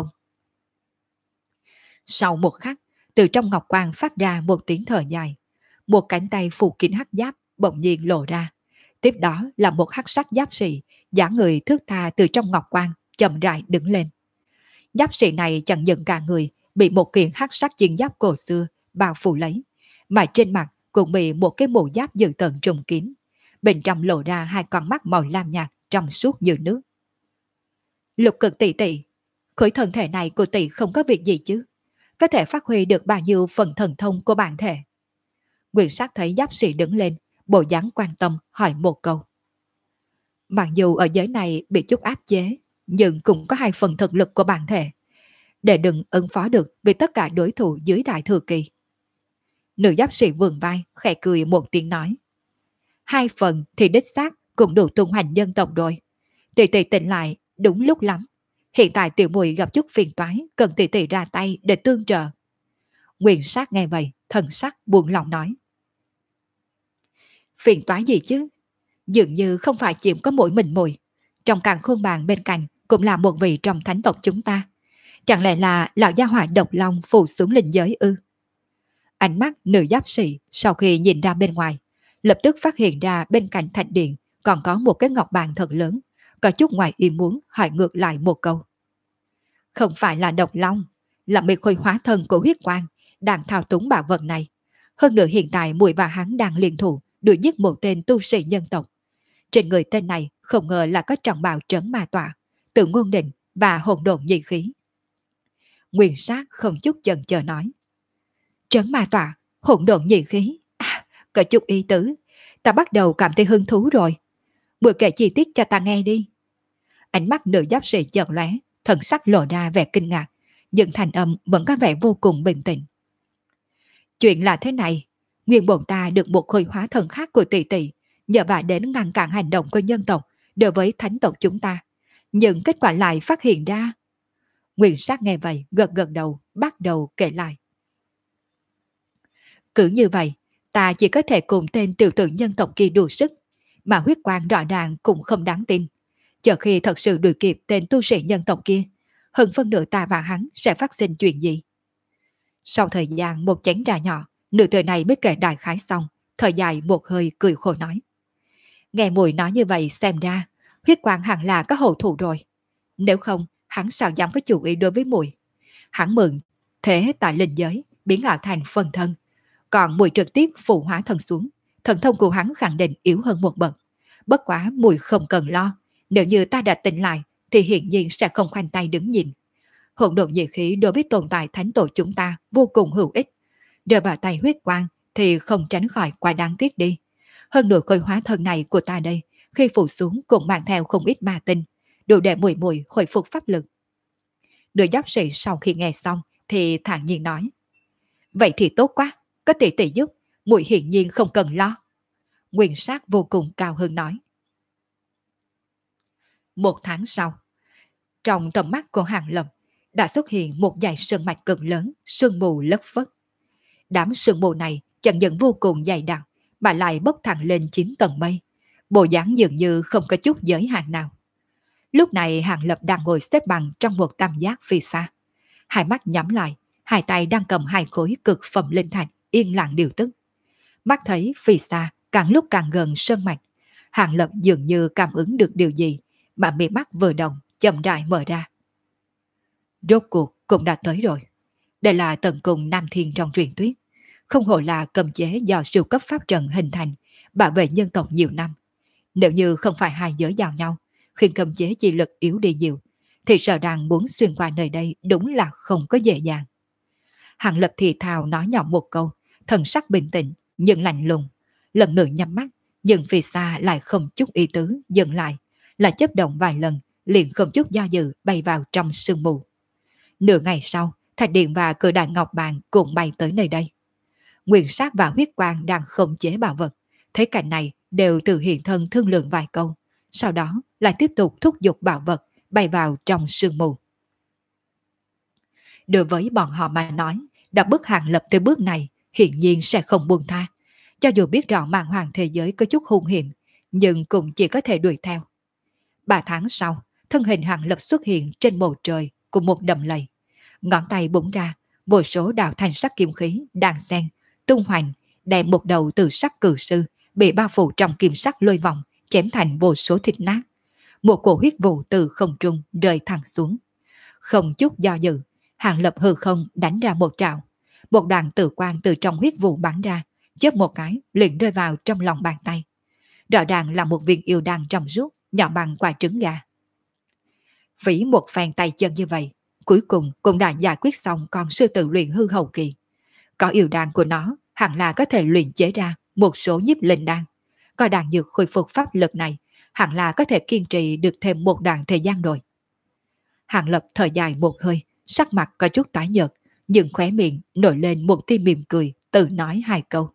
Sau một khắc, từ trong ngọc quang phát ra một tiếng thở dài, một cánh tay phủ kín hắc giáp bỗng nhiên lộ ra. Tiếp đó là một hắc sắc giáp sĩ, dáng người thướt tha từ trong ngọc quang chậm rãi đứng lên. Giáp sĩ này chẳng những cả người bị một kiện hắc sắc chiến giáp cổ xưa bao phủ lấy, mà trên mặt cũng bị một cái mũ giáp dữ tợn trùng kín. Bên trong lộ ra hai con mắt màu lam nhạt trong suốt như nước. Lục Cực tỷ tỷ, khối thân thể này của tỷ không có việc gì chứ? Có thể phát huy được bao nhiêu phần thần thông của bản thể? Quyền sát thấy giáp sĩ đứng lên, bộ dáng quan tâm hỏi một câu. Mặc dù ở giới này bị chút áp chế, nhưng cũng có hai phần thực lực của bản thể, để đừng ứng phó được với tất cả đối thủ dưới đại thừa kỳ. Nữ giáp sĩ vườn vai khẽ cười một tiếng nói. Hai phần thì đích xác cũng đủ tung hoành dân tộc rồi. Tỷ tỷ tỉnh lại đúng lúc lắm. Hiện tại tiểu mùi gặp chút phiền toái, cần tỷ tỷ ra tay để tương trợ. Nguyên sát nghe vậy, thần sắc buồn lòng nói. Phiền toái gì chứ? Dường như không phải chỉ có mỗi mình mùi. Trong càng khuôn bàn bên cạnh cũng là một vị trong thánh tộc chúng ta. Chẳng lẽ là lão gia hỏa độc long phù xuống linh giới ư? Ánh mắt nữ giáp sĩ sau khi nhìn ra bên ngoài, lập tức phát hiện ra bên cạnh thạch điện còn có một cái ngọc bàn thật lớn, có chút ngoài ý muốn hỏi ngược lại một câu. Không phải là độc long, là mê khôi hóa thân của huyết quang đang thao túng bảo vật này. Hơn nữa hiện tại muội và hắn đang liên thủ đuổi giết một tên tu sĩ nhân tộc. Trên người tên này không ngờ là có trọng bào trấn ma tọa, tự ngôn định và hồn độn nhị khí. Nguyên sát không chút chần chờ nói. Trấn ma tọa, hỗn độn nhị khí. À, có chút ý tứ. Ta bắt đầu cảm thấy hứng thú rồi. Bữa kể chi tiết cho ta nghe đi. Ánh mắt nữ giáp sĩ chợt lóe, thần sắc lộ ra vẻ kinh ngạc, nhưng thành âm vẫn có vẻ vô cùng bình tĩnh. Chuyện là thế này, nguyên bổn ta được một khôi hóa thần khác của tỷ tỷ, nhờ vả đến ngăn cản hành động của nhân tộc đối với thánh tộc chúng ta. Nhưng kết quả lại phát hiện ra. Nguyên sát nghe vậy, gật gật đầu, bắt đầu kể lại. Cứ như vậy, ta chỉ có thể cùng tên tiểu tử nhân tộc kia đủ sức, mà huyết quang rõ ràng cũng không đáng tin. Chờ khi thật sự đuổi kịp tên tu sĩ nhân tộc kia, hơn phân nửa ta và hắn sẽ phát sinh chuyện gì? Sau thời gian một chén trà nhỏ, nữ tử này mới kể đại khái xong, thời dài một hơi cười khổ nói. Nghe mùi nói như vậy xem ra, huyết quang hẳn là có hậu thủ rồi. Nếu không, hắn sao dám có chủ ý đối với mùi? Hắn mượn thế tại linh giới, biến ảo thành phân thân. Còn mùi trực tiếp phụ hóa thân xuống, thần thông của hắn khẳng định yếu hơn một bậc. Bất quá mùi không cần lo, nếu như ta đã tỉnh lại thì hiển nhiên sẽ không khoanh tay đứng nhìn. Hỗn độn nhị khí đối với tồn tại thánh tổ chúng ta vô cùng hữu ích. Rơi vào tay huyết quang thì không tránh khỏi quá đáng tiếc đi. Hơn nữa khôi hóa thân này của ta đây, khi phủ xuống cũng mang theo không ít ma tinh, đủ để mùi mùi hồi phục pháp lực. Nữ giáp sĩ sau khi nghe xong thì thản nhiên nói. Vậy thì tốt quá, có tỷ tỷ giúp, muội hiển nhiên không cần lo. Nguyên sát vô cùng cao hứng nói. Một tháng sau, trong tầm mắt của Hàng Lập đã xuất hiện một dải sơn mạch cực lớn, sương mù lất phất. Đám sương mù này chẳng những vô cùng dày đặc mà lại bốc thẳng lên 9 tầng mây, bộ dáng dường như không có chút giới hạn nào. Lúc này Hàng Lập đang ngồi xếp bằng trong một tam giác phía xa, hai mắt nhắm lại, hai tay đang cầm hai khối cực phẩm linh thạch yên lặng điều tức. Mắt thấy phía xa càng lúc càng gần sơn mạch, Hàng Lập dường như cảm ứng được điều gì, mà mi mắt vừa động chậm rãi mở ra. Rốt cuộc cũng đã tới rồi. Đây là tận cùng Nam Thiên trong truyền thuyết, không hổ là cầm chế do siêu cấp pháp trận hình thành, bảo vệ nhân tộc nhiều năm. Nếu như không phải hai giới giao nhau, khiến cầm chế chi lực yếu đi nhiều, thì sợ rằng muốn xuyên qua nơi đây đúng là không có dễ dàng. Hàng Lập thì thào nói nhỏ một câu, thần sắc bình tĩnh nhưng lạnh lùng, lần nữa nhắm mắt, nhưng phía xa lại không chút ý tứ dừng lại, là chớp động vài lần, liền không chút do dự bay vào trong sương mù. Nửa ngày sau, thạch điện và cự đại ngọc bàn cùng bay tới nơi đây. Nguyên sát và huyết quang đang khống chế bảo vật, thấy cảnh này đều tự hiện thân thương lượng vài câu, sau đó lại tiếp tục thúc giục bảo vật bay vào trong sương mù. Đối với bọn họ mà nói, đã bức Hàng Lập tới bước này, hiển nhiên sẽ không buông tha. Cho dù biết rõ màn hoàng thế giới có chút hung hiểm, nhưng cũng chỉ có thể đuổi theo. 3 tháng sau, thân hình Hàng Lập xuất hiện trên bầu trời của một đầm lầy. Ngón tay búng ra, vô số đạo thanh sắc kim khí đan xen, tung hoành, đem một đầu từ sắc cử sư bị bao phủ trong kim sắc lôi vòng, chém thành vô số thịt nát. Một cổ huyết vụ từ không trung rơi thẳng xuống. Không chút do dự, Hàng Lập hư không đánh ra một trảo. Một đoàn tử quang từ trong huyết vụ bắn ra, chớp một cái liền rơi vào trong lòng bàn tay. Rõ ràng là một viên yêu đan trong suốt, nhỏ bằng quả trứng gà. Phí một phen tay chân như vậy, cuối cùng cũng đã giải quyết xong con sư tử luyện hư hậu kỳ. Có yêu đan của nó, hẳn là có thể luyện chế ra một số nhiếp linh đan. Có đan dược khôi phục pháp lực này, hẳn là có thể kiên trì được thêm một đoạn thời gian rồi. Hàng Lập thở dài một hơi, sắc mặt có chút tái nhợt, nhưng khóe miệng nổi lên một tia mỉm cười, tự nói 2 câu.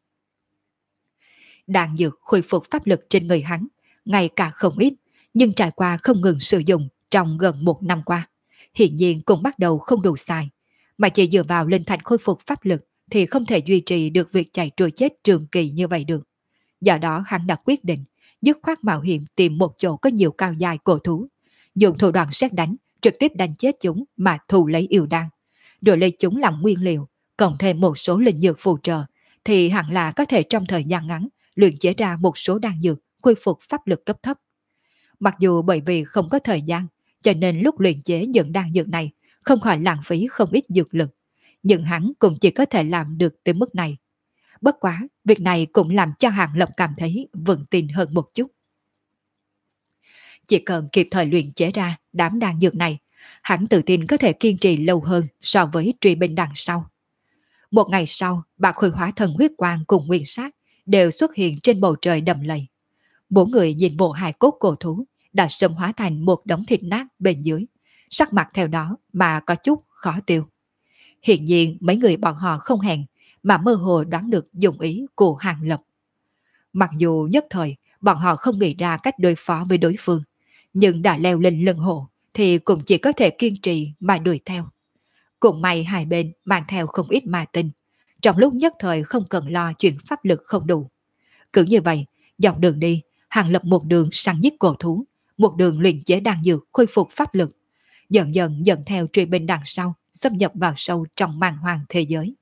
Đan dược khôi phục pháp lực trên người hắn, ngày cả không ít, nhưng trải qua không ngừng sử dụng trong gần 1 năm qua, hiện nhiên cũng bắt đầu không đủ xài, mà chỉ dựa vào linh thạch khôi phục pháp lực thì không thể duy trì được việc chạy trôi chết trường kỳ như vậy được. Do đó hắn đã quyết định dứt khoát mạo hiểm tìm một chỗ có nhiều cao dài cổ thú, dùng thủ đoạn sét đánh trực tiếp đánh chết chúng mà thu lấy yêu đan, rồi lấy chúng làm nguyên liệu, cộng thêm một số linh dược phù trợ, thì hẳn là có thể trong thời gian ngắn luyện chế ra một số đan dược khôi phục pháp lực cấp thấp. Mặc dù bởi vì không có thời gian, cho nên lúc luyện chế những đan dược này không khỏi lãng phí không ít dược lực, nhưng hắn cũng chỉ có thể làm được tới mức này. Bất quá, việc này cũng làm cho Hàng Lập cảm thấy vững tin hơn một chút. Chỉ cần kịp thời luyện chế ra đám đan dược này, hắn tự tin có thể kiên trì lâu hơn so với truy binh đằng sau. Một ngày sau, Bạc Khôi Hóa Thần Huyết Quang cùng Nguyên Sát đều xuất hiện trên bầu trời đầm lầy. 4 người nhìn bộ hài cốt cổ thú đã sớm hóa thành một đống thịt nát bên dưới, sắc mặt theo đó mà có chút khó tiêu. Hiện nhiên mấy người bọn họ không hẹn mà mơ hồ đoán được dụng ý của Hàng Lập. Mặc dù nhất thời bọn họ không nghĩ ra cách đối phó với đối phương, nhưng đã leo lên lưng hổ thì cũng chỉ có thể kiên trì mà đuổi theo. Cũng may hai bên mang theo không ít ma tinh, trong lúc nhất thời không cần lo chuyện pháp lực không đủ. Cứ như vậy, dọc đường đi, Hàng Lập một đường săn giết cổ thú, một đường luyện chế đan dược khôi phục pháp lực, dần dần dẫn theo truy binh đằng sau, xâm nhập vào sâu trong màn hoàng thế giới.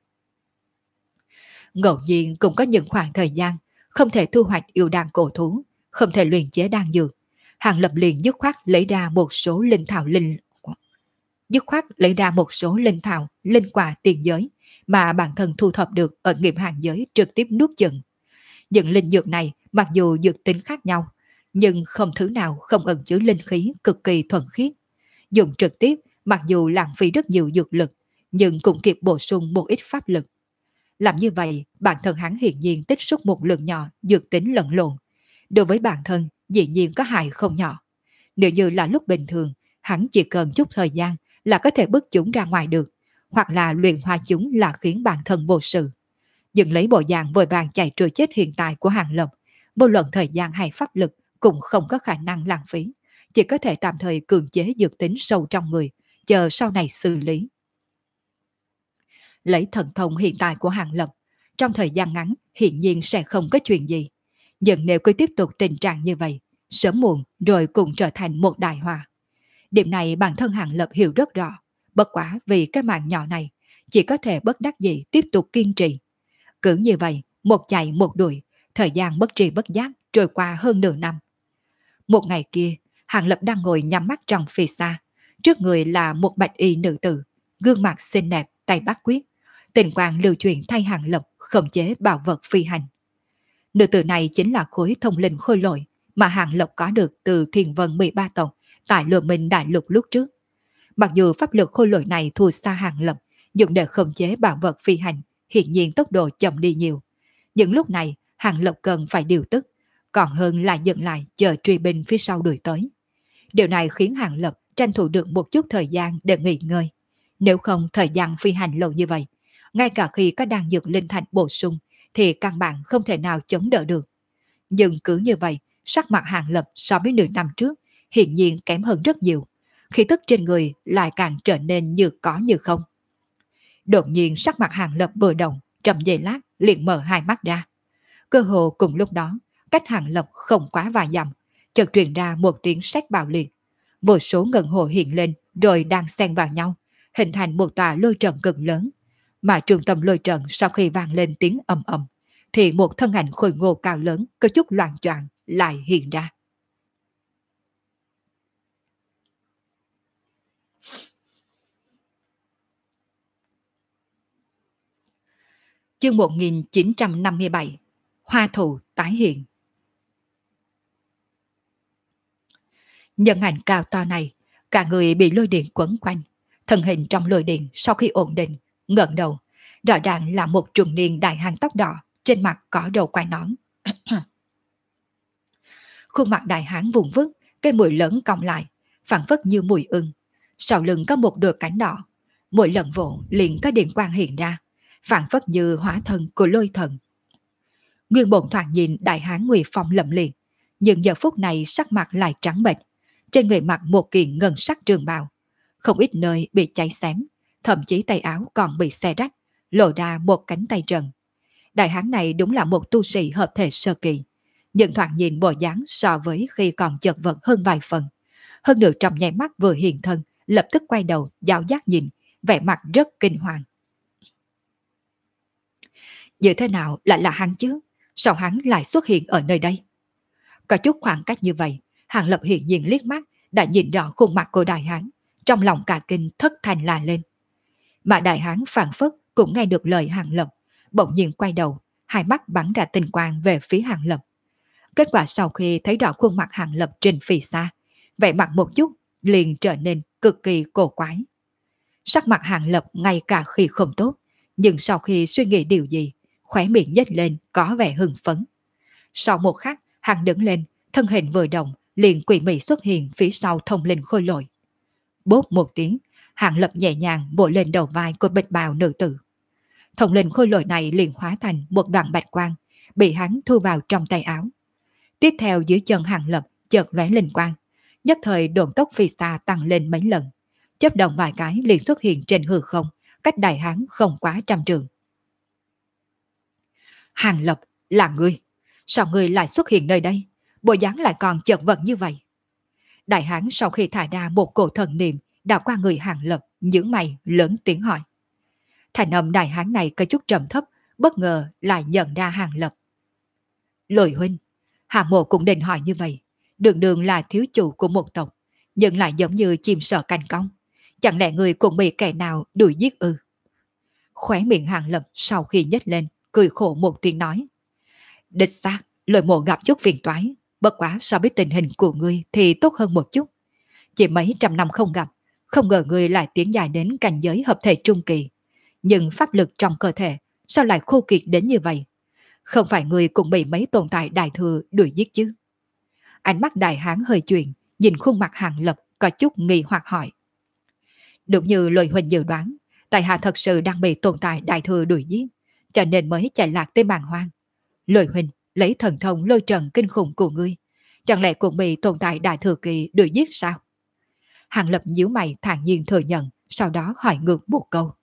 Ngẫu nhiên cũng có những khoảng thời gian không thể thu hoạch yêu đan cổ thú, không thể luyện chế đan dược, Hàng Lập liền dứt khoát lấy ra một số linh thảo linh quả tiền giới mà bản thân thu thập được ở nghiệp hàng giới trực tiếp nuốt chửng. Những linh dược này mặc dù dược tính khác nhau, nhưng không thứ nào không ẩn chứa linh khí cực kỳ thuần khiết. Dùng trực tiếp mặc dù lãng phí rất nhiều dược lực, nhưng cũng kịp bổ sung một ít pháp lực. Làm như vậy, bản thân hắn hiển nhiên tích xúc một lượng nhỏ dược tính lẫn lộn. Đối với bản thân, dĩ nhiên có hại không nhỏ. Nếu như là lúc bình thường, hắn chỉ cần chút thời gian là có thể bức chúng ra ngoài được, hoặc là luyện hóa chúng là khiến bản thân vô sự. Nhưng lấy bộ dạng vội vàng chạy trôi chết hiện tại của Hàng Lập, vô luận thời gian hay pháp lực cũng không có khả năng lãng phí, chỉ có thể tạm thời cưỡng chế dược tính sâu trong người, chờ sau này xử lý. Lấy thần thông hiện tại của Hàng Lập, trong thời gian ngắn hiển nhiên sẽ không có chuyện gì. Nhưng nếu cứ tiếp tục tình trạng như vậy, sớm muộn rồi cũng trở thành một đại họa. Điểm này bản thân Hàng Lập hiểu rất rõ, bất quá vì cái mạng nhỏ này, chỉ có thể bất đắc dĩ tiếp tục kiên trì. Cứ như vậy, một chạy một đuổi, thời gian bất tri bất giác trôi qua hơn nửa năm. Một ngày kia, Hàng Lập đang ngồi nhắm mắt trong phía xa, trước người là một bạch y nữ tử, gương mặt xinh đẹp, tay bắt quyết, tình quang lưu chuyển thay Hàng Lập khống chế bảo vật phi hành. Nữ tử này chính là khối thông linh khôi lỗi mà Hàng Lập có được từ Thiên Vân 13 tộc tại Lừa Minh Đại Lục lúc trước. Mặc dù pháp lực khôi lỗi này thua xa Hàng Lập, dùng để khống chế bảo vật phi hành, hiện nhiên tốc độ chậm đi nhiều. Nhưng lúc này, Hàng Lập cần phải điều tức, còn hơn là dừng lại chờ truy binh phía sau đuổi tới. Điều này khiến Hàng Lập tranh thủ được một chút thời gian để nghỉ ngơi. Nếu không thời gian phi hành lâu như vậy, ngay cả khi có đan dược linh thạch bổ sung, thì căn bản không thể nào chống đỡ được. Nhưng cứ như vậy, sắc mặt Hàng Lập so với nửa năm trước, hiển nhiên kém hơn rất nhiều, khí tức trên người lại càng trở nên như có như không. Đột nhiên sắc mặt Hàng Lập vừa động, trầm giây lát liền mở hai mắt ra. Cơ hồ cùng lúc đó, cách Hàng Lập không quá vài dặm, chợt truyền ra một tiếng sét bạo liệt. Vô số ngân hồ hiện lên rồi đang xen vào nhau, hình thành một tòa lôi trận cực lớn. Mà trung tâm lôi trận sau khi vang lên tiếng ầm ầm, thì một thân ảnh khôi ngô cao lớn có chút loạn choạng lại hiện ra. Chương 1957 Hoa thụ tái hiện. Nhân ảnh cao to này, cả người bị lôi điện quấn quanh, thân hình trong lôi điện sau khi ổn định, ngẩng đầu, rõ ràng là một trung niên đại hán tóc đỏ, trên mặt có đầu quai nón. Khuôn mặt đại hán vùng vức, cái mũi lớn cong lại, phản phất như mùi ưng. Sau lưng có một đôi cánh đỏ, mỗi lần vỗ liền có điện quang hiện ra, phản phất như hóa thân của lôi thần. Nguyên bổn thoạt nhìn đại hán nguy phong lẫm liệt, nhưng giờ phút này sắc mặt lại trắng bệch, trên người mặc một kiện ngân sắc trường bào, không ít nơi bị cháy xém, thậm chí tay áo còn bị xé rách, lộ ra một cánh tay trần. Đại hán này đúng là một tu sĩ hợp thể sơ kỳ, nhưng thoạt nhìn bộ dáng so với khi còn chật vật hơn vài phần. Hơn nữa trong nháy mắt vừa hiện thân, lập tức quay đầu, giáo giác nhìn, vẻ mặt rất kinh hoàng. Như thế nào lại là hắn chứ? Sao hắn lại xuất hiện ở nơi đây? Có chút khoảng cách như vậy, Hàng Lập hiển nhiên liếc mắt đã nhìn rõ khuôn mặt của đại hán, trong lòng cả kinh thất thanh la lên. Mà đại hán phảng phất cũng nghe được lời Hàng Lập, bỗng nhiên quay đầu, hai mắt bắn ra tinh quang về phía Hàng Lập. Kết quả sau khi thấy rõ khuôn mặt Hàng Lập trên phì xa, vẻ mặt một chút liền trở nên cực kỳ cổ quái. Sắc mặt Hàng Lập ngay cả khi không tốt, nhưng sau khi suy nghĩ điều gì, khóe miệng nhếch lên có vẻ hưng phấn. Sau một khắc, hắn đứng lên, thân hình vừa động, liền quỷ mị xuất hiện phía sau thông linh khôi lội. Bốp một tiếng, Hàng Lập nhẹ nhàng bổ lên đầu vai của bịch bào nữ tử. Thông linh khôi lội này liền hóa thành một đoạn bạch quang, bị hắn thu vào trong tay áo. Tiếp theo dưới chân Hàng Lập chợt lóe linh quang, nhất thời độn tốc phi xa tăng lên mấy lần, chớp động vài cái liền xuất hiện trên hư không, cách đại hán không quá 100 trượng. Hàng Lập, là ngươi, sao ngươi lại xuất hiện nơi đây? Bộ dáng lại còn chật vật như vậy. Đại hán sau khi thả ra một cổ thần niệm đảo qua người Hàng Lập, nhướng mày lớn tiếng hỏi. Thành âm đại hán này có chút trầm thấp, bất ngờ lại nhận ra Hàng Lập. Lôi huynh, Hà Mộ cũng định hỏi như vậy, đường đường là thiếu chủ của một tộc, nhưng lại giống như chim sợ cành cong. Chẳng lẽ người cũng bị kẻ nào đuổi giết ư? Khóe miệng Hàng Lập sau khi nhếch lên, cười khổ một tiếng nói. Đích xác, Lôi Mộ gặp chút phiền toái, bất quá so với tình hình của ngươi thì tốt hơn một chút. Chỉ mấy trăm năm không gặp, không ngờ ngươi lại tiến dài đến cảnh giới hợp thể trung kỳ. Nhưng pháp lực trong cơ thể sao lại khô kiệt đến như vậy? Không phải ngươi cũng bị mấy tồn tại đại thừa đuổi giết chứ? Ánh mắt đại hán hơi chuyển, nhìn khuôn mặt Hàng Lập có chút nghi hoặc hỏi. Đúng như Lôi huynh dự đoán, tại hạ thật sự đang bị tồn tại đại thừa đuổi giết, cho nên mới chạy lạc tới bàng hoang. Lôi huynh lấy thần thông lôi trần kinh khủng của ngươi, chẳng lẽ cũng bị tồn tại đại thừa kỳ đuổi giết sao? Hàng Lập nhíu mày thản nhiên thừa nhận, sau đó hỏi ngược một câu.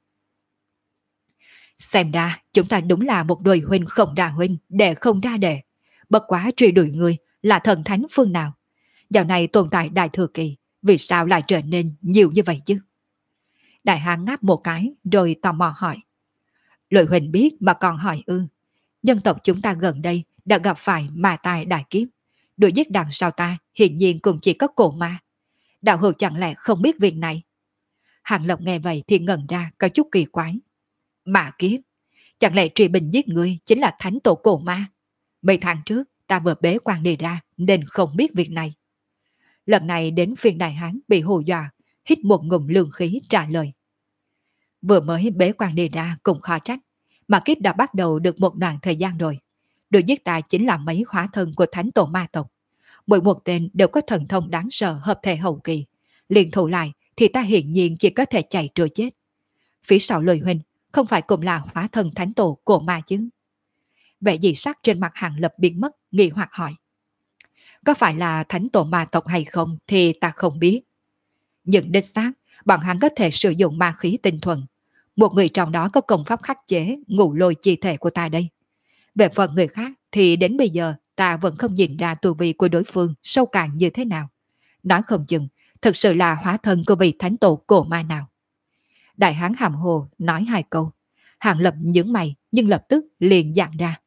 Xem ra chúng ta đúng là một đôi huynh không ra huynh, đệ không ra đệ. Bất quá truy đuổi ngươi là thần thánh phương nào? Dạo này tồn tại đại thừa kỳ, vì sao lại trở nên nhiều như vậy chứ? Đại hán ngáp một cái rồi tò mò hỏi. Lôi huynh biết mà còn hỏi ư? Dân tộc chúng ta gần đây đã gặp phải ma tai đại kiếp, đuổi giết đằng sau ta hiển nhiên cũng chỉ có cổ ma. Đạo hữu chẳng lẽ không biết việc này? Hàng Lộc nghe vậy thì ngẩn ra có chút kỳ quái. Ma kiếp? Chẳng lẽ truy bình giết ngươi chính là thánh tổ cổ ma? Mấy tháng trước ta vừa bế quan đi ra nên không biết việc này. Lần này đến phiên đại hán bị hù dọa, hít một ngụm lương khí trả lời. Vừa mới bế quan đi ra cũng khó trách, mà kiếp đã bắt đầu được một đoạn thời gian rồi. Được giết ta chính là mấy hóa thân của thánh tổ ma tộc. Mỗi một tên đều có thần thông đáng sợ hợp thể hậu kỳ. Liên thủ lại thì ta hiển nhiên chỉ có thể chạy trôi chết. Phía sau Lôi huynh không phải cũng là hóa thân thánh tổ của ma chứ? Vẻ dị sắc trên mặt Hàng Lập biến mất, nghi hoặc hỏi. Có phải là thánh tổ ma tộc hay không thì ta không biết. Nhưng đích xác, bọn hắn có thể sử dụng ma khí tinh thuần. Một người trong đó có công pháp khắc chế ngũ lôi chi thể của ta đây. Về phần người khác thì đến bây giờ ta vẫn không nhìn ra tu vi của đối phương sâu cạn như thế nào. Nói không chừng, thực sự là hóa thân của vị thánh tổ cổ ma nào. Đại hán hàm hồ nói hai câu. Hàng Lập nhướng mày nhưng lập tức liền dặn ra.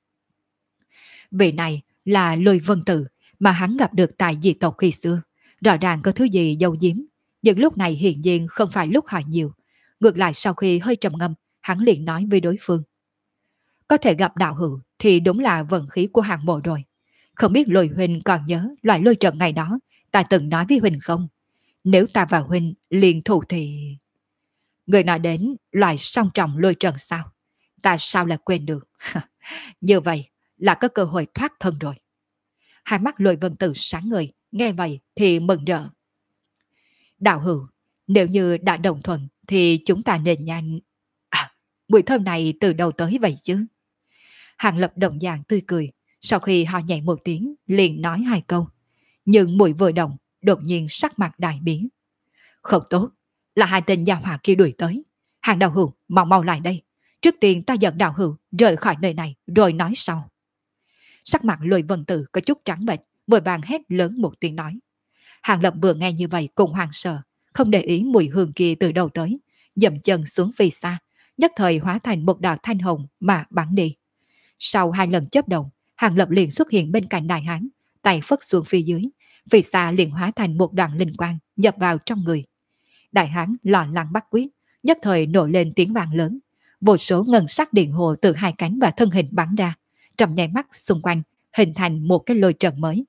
Vị này là Lôi Vân Tử mà hắn gặp được tại dị tộc khi xưa. Rõ ràng có thứ gì giấu giếm. Nhưng lúc này hiển nhiên không phải lúc hỏi nhiều. Ngược lại sau khi hơi trầm ngâm, hắn liền nói với đối phương. Có thể gặp đạo hữu thì đúng là vận khí của hàng mộ rồi. Không biết Lôi Huynh còn nhớ loại lôi trận ngày đó ta từng nói với Huynh không? Nếu ta và Huynh liền thủ thì... Người nói đến loại song trọng lôi trận sao? Ta sao lại quên được? Như vậy là có cơ hội thoát thân rồi. Hai mắt Lôi Vân Tử sáng ngời, nghe vậy thì mừng rỡ. Đạo hữu, nếu như đã đồng thuận thì chúng ta nên nhanh... À, mùi thơm này từ đâu tới vậy chứ? Hàng Lập đồng dạng tươi cười, sau khi họ nhảy một tiếng liền nói hai câu. Nhưng mùi vừa động, đột nhiên sắc mặt đại biến. Không tốt, là hai tên gia hỏa kia đuổi tới. Hàng đạo hữu, mau mau lại đây. Trước tiên ta dẫn đạo hữu rời khỏi nơi này rồi nói sau. Sắc mặt Lôi Vân Tử có chút trắng bệch, vội vàng hét lớn một tiếng nói. Hàng Lập vừa nghe như vậy cũng hoang sợ, không để ý mùi hương kia từ đầu tới, dậm chân xuống phía xa, nhất thời hóa thành một đạo thanh hồng mà bắn đi. Sau hai lần chớp động, Hàng Lập liền xuất hiện bên cạnh đại hán, tay phất xuống phía dưới, vì xa liền hóa thành một đoạn linh quang nhập vào trong người. Đại hán lọ lăng bắt quyết, nhất thời nổ lên tiếng vang lớn, vô số ngân sắc điện hồ từ hai cánh và thân hình bắn ra, trong nháy mắt xung quanh hình thành một cái lôi trận mới.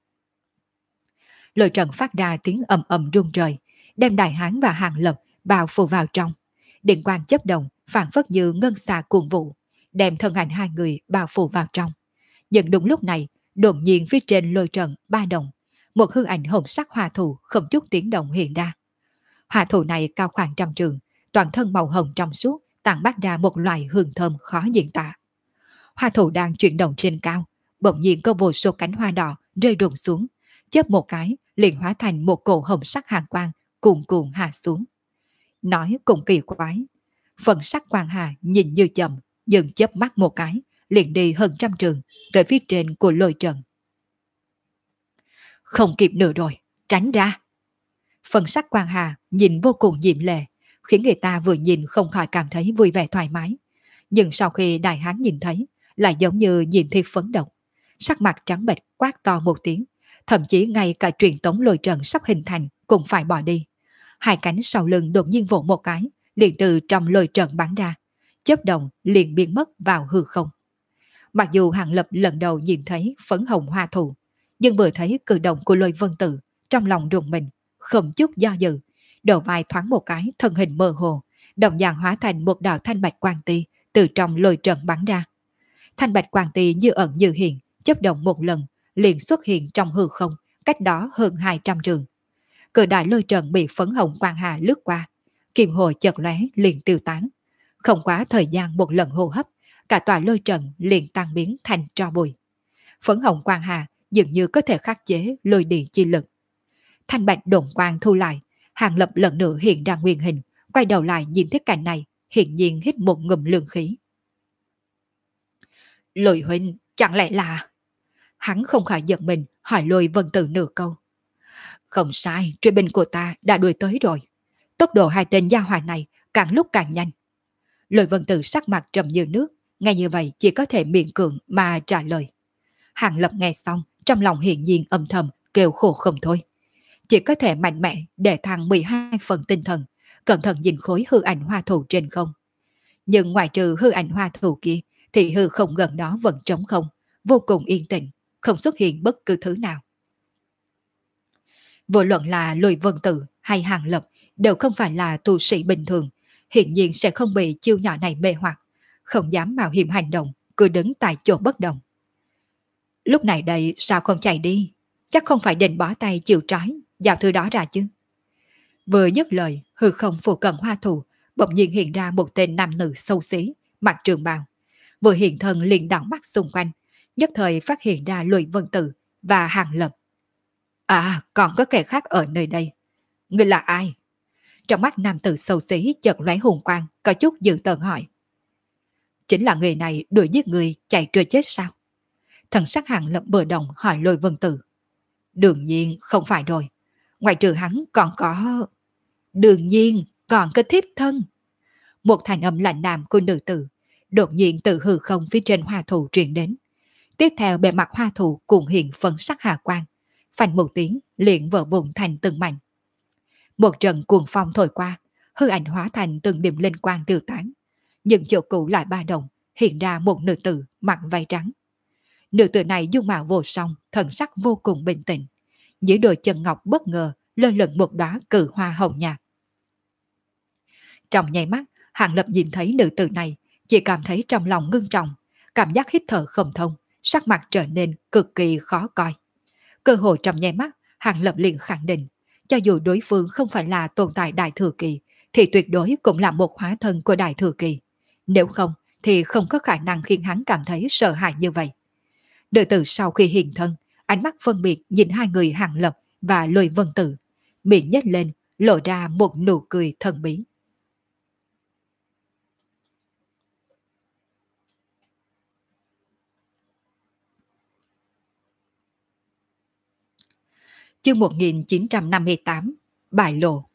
Lôi trận phát ra tiếng ầm ầm rung trời, đem đại hán và Hàng Lập bao phủ vào trong. Điện quang chớp động, phản phất như ngân xà cuồng vũ, đem thân ảnh hai người bao phủ vào trong. Nhưng đúng lúc này, đột nhiên phía trên lôi trận ba động, một hư ảnh hồng sắc hòa thụ không chút tiếng động hiện ra. Hòa thụ này cao khoảng trăm trường, toàn thân màu hồng trong suốt, tản mát ra một loại hương thơm khó diễn tả. Hoa thụ đang chuyển động trên cao, bỗng nhiên có vô số cánh hoa đỏ rơi rụng xuống, chớp một cái liền hóa thành một cổ hồng sắc hàng quang cuồn cuộn hạ xuống. Nói cũng kỳ quái, phần sắc quang hà nhìn như chậm, nhưng chớp mắt một cái liền đi hơn trăm trường tới phía trên của lôi trận. Không kịp nữa rồi, tránh ra. Phần sắc quang hà nhìn vô cùng diệm lệ, khiến người ta vừa nhìn không khỏi cảm thấy vui vẻ thoải mái. Nhưng sau khi đại hán nhìn thấy, lại giống như nhìn thi phấn động. Sắc mặt trắng bệch quát to một tiếng, thậm chí ngay cả truyền tống lôi trận sắp hình thành cũng phải bỏ đi. Hai cánh sau lưng đột nhiên vỗ một cái, liền từ trong lôi trận bắn ra, chớp động liền biến mất vào hư không. Mặc dù Hàng Lập lần đầu nhìn thấy phấn hồng hoa thụ, nhưng vừa thấy cử động của Lôi Vân Tử, trong lòng rùng mình, không chút do dự, đầu vai thoáng một cái thân hình mơ hồ, đồng dạng hóa thành một đạo thanh bạch quang ti từ trong lôi trận bắn ra. Thanh bạch quang ti như ẩn như hiện, chớp động một lần, liền xuất hiện trong hư không, cách đó hơn 200 trường. Cự đại lôi trận bị phấn hồng quang hà lướt qua, kim hồ chợt lóe liền tiêu tán. Không quá thời gian một lần hô hấp, cả tòa lôi trận liền tan biến thành tro bụi. Phấn hồng quang hà dường như có thể khắc chế lôi điện chi lực. Thanh bạch độn quang thu lại, Hàng Lập lần nữa hiện ra nguyên hình, quay đầu lại nhìn thấy cảnh này, hiển nhiên hít một ngụm lương khí. Lôi huynh, chẳng lẽ là... Hắn không khỏi giận mình, hỏi Lôi Vân Tử nửa câu. Không sai, truy binh của ta đã đuổi tới rồi. Tốc độ hai tên gia hỏa này càng lúc càng nhanh. Lôi Vân Tử sắc mặt trầm như nước, nghe như vậy chỉ có thể miệng cưỡng mà trả lời. Hàng Lập nghe xong, trong lòng hiển nhiên âm thầm, kêu khổ không thôi. Chỉ có thể mạnh mẽ để thăng 12 phần tinh thần, cẩn thận nhìn khối hư ảnh hoa thụ trên không. Nhưng ngoài trừ hư ảnh hoa thụ kia, thì hư không gần đó vẫn trống không, vô cùng yên tĩnh, không xuất hiện bất cứ thứ nào. Vô luận là Lôi Vân Tử hay Hàng Lập đều không phải là tu sĩ bình thường, hiện nhiên sẽ không bị chiêu nhỏ này mê hoặc, không dám mạo hiểm hành động, cứ đứng tại chỗ bất động. Lúc này đây sao không chạy đi? Chắc không phải định bỏ tay chịu trói, giao thứ đó ra chứ. Vừa dứt lời, hư không phù cận hoa thụ, bỗng nhiên hiện ra một tên nam nữ xấu xí, mặc trường bào. Vừa hiện thân liền đảo mắt xung quanh, nhất thời phát hiện ra Lôi Vân Tử, và Hàng Lập. À, còn có kẻ khác ở nơi đây. Ngươi là ai? Trong mắt nam tử xấu xí chợt lóe hùng quang, có chút dữ tợn hỏi. Chính là người này đuổi giết người chạy trưa chết sao? Thần sắc Hàng Lập bừa động hỏi Lôi Vân Tử. Đương nhiên không phải rồi. Ngoài trừ hắn còn có... Đương nhiên còn có thiếp thân. Một thành âm lạnh đàm của nữ tử đột nhiên từ hư không phía trên hoa thụ truyền đến. Tiếp theo bề mặt hoa thụ cuồng hiện phấn sắc hà quang, phanh một tiếng liền vỡ vụn thành từng mảnh. Một trận cuồng phong thổi qua, hư ảnh hóa thành từng điểm linh quang tiêu tán. Nhưng chỗ cũ lại ba động, hiện ra một nữ tử mặc váy trắng. Nữ tử này dung mạo vô song, thần sắc vô cùng bình tĩnh. Dưới đôi chân ngọc bất ngờ lơ lửng một đóa cự hoa hồng nhạt. Trong nháy mắt, Hàng Lập nhìn thấy nữ tử này, chỉ cảm thấy trong lòng ngưng trọng, cảm giác hít thở không thông, sắc mặt trở nên cực kỳ khó coi. Cơ hội trong nháy mắt, Hàng Lập liền khẳng định, cho dù đối phương không phải là tồn tại đại thừa kỳ, thì tuyệt đối cũng là một hóa thân của đại thừa kỳ. Nếu không, thì không có khả năng khiến hắn cảm thấy sợ hãi như vậy. Nữ tử sau khi hiện thân, ánh mắt phân biệt nhìn hai người Hàng Lập và Lôi Vân Tử, miệng nhếch lên, lộ ra một nụ cười thần bí. Chương 1958, Bài lộ.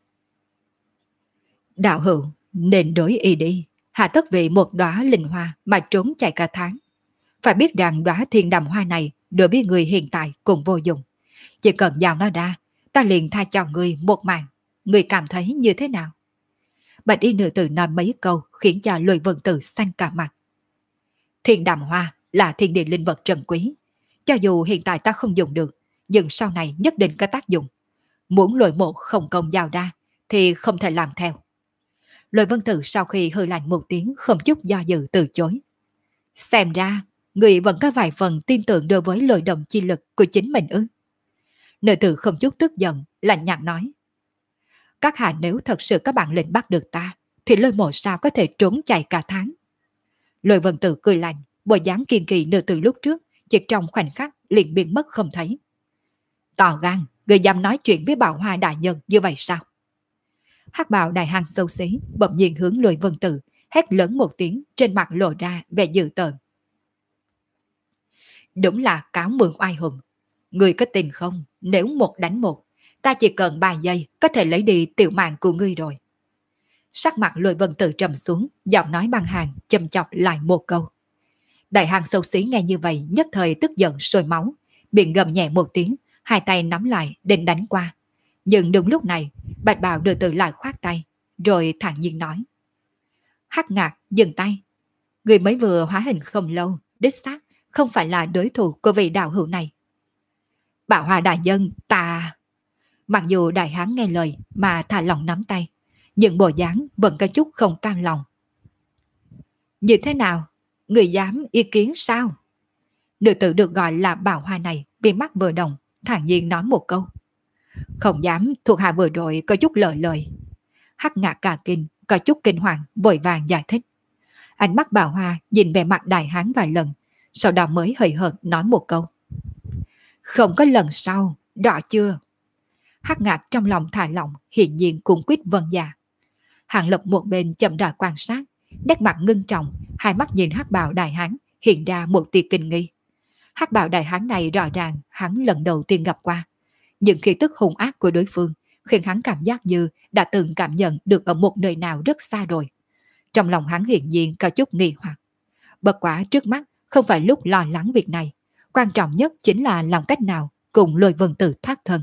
Đạo hữu, nên đối ý đi, hạ tất vì một đóa linh hoa mà trốn chạy cả tháng. Phải biết rằng đóa thiên đàm hoa này đối với người hiện tại cũng vô dụng. Chỉ cần giao nó ra, ta liền tha cho người một mạng. Người cảm thấy như thế nào? Bạch y nữ tử nói mấy câu khiến cho Lôi Vân Tử xanh cả mặt. Thiên đàm hoa là thiên địa linh vật trân quý. Cho dù hiện tại ta không dùng được, nhưng sau này nhất định có tác dụng. Muốn Lôi Mộ không công giao ra, thì không thể làm theo. Lôi Vân Tử sau khi hừ lạnh một tiếng không chút do dự từ chối. Xem ra, người vẫn có vài phần tin tưởng đối với lôi động chi lực của chính mình ư? Nữ tử không chút tức giận, lạnh nhạt nói. Các hạ nếu thật sự các bạn lệnh bắt được ta, thì Lôi Mộ sao có thể trốn chạy cả tháng? Lôi Vân Tử cười lạnh, bộ dáng kiên kỳ nữ tử lúc trước, chỉ trong khoảnh khắc liền biến mất không thấy. Tò gan, người dám nói chuyện với Bảo Hoa đại nhân như vậy sao? Hắc bào đại hang xấu xí bỗng nhiên hướng Lôi Vân Tử hét lớn một tiếng, trên mặt lộ ra vẻ dữ tợn. Đúng là cáo mượn oai hùng. Người có tin không? Nếu một đánh một, ta chỉ cần 3 giây có thể lấy đi tiểu mạng của ngươi rồi. Sắc mặt Lôi Vân Tử trầm xuống, giọng nói băng hàng châm chọc lại một câu. Đại hang xấu xí nghe như vậy nhất thời tức giận sôi máu, miệng gầm nhẹ một tiếng, hai tay nắm lại định đánh qua. Nhưng đúng lúc này, Bạch Bào đưa từ lại khoát tay, rồi thản nhiên nói. Hắc Ngạc, dừng tay. Người mới vừa hóa hình không lâu, đích xác, không phải là đối thủ của vị đạo hữu này. Bảo Hòa đại nhân, ta... Mặc dù đại hán nghe lời mà thả lòng nắm tay, nhưng bộ dáng vẫn có chút không cam lòng. Như thế nào? Người dám ý kiến sao? Nữ tử được gọi là Bảo Hoa này, bị mắt vừa động, thản nhiên nói một câu. Không dám, thuộc hạ vừa rồi có chút lỡ lời. Hắc Ngạc cả kinh, có chút kinh hoàng, vội vàng giải thích. Ánh mắt Bảo Hoa nhìn về mặt đại hán vài lần, sau đó mới hời hợt nói một câu. Không có lần sau, rõ chưa? Hắc Ngạc trong lòng thả lỏng, hiển nhiên cũng quyết vâng dạ. Hàng Lập một bên chậm rãi quan sát, nét mặt ngưng trọng, hai mắt nhìn Hắc Bào đại hán hiện ra một tia kinh nghi. Hắc Bào đại hán này rõ ràng hắn lần đầu tiên gặp qua, những khí tức hung ác của đối phương khiến hắn cảm giác như đã từng cảm nhận được ở một nơi nào rất xa rồi. Trong lòng hắn hiển nhiên có chút nghi hoặc. Bất quả trước mắt không phải lúc lo lắng việc này, quan trọng nhất chính là làm cách nào cùng Lôi Vân Tử thoát thân.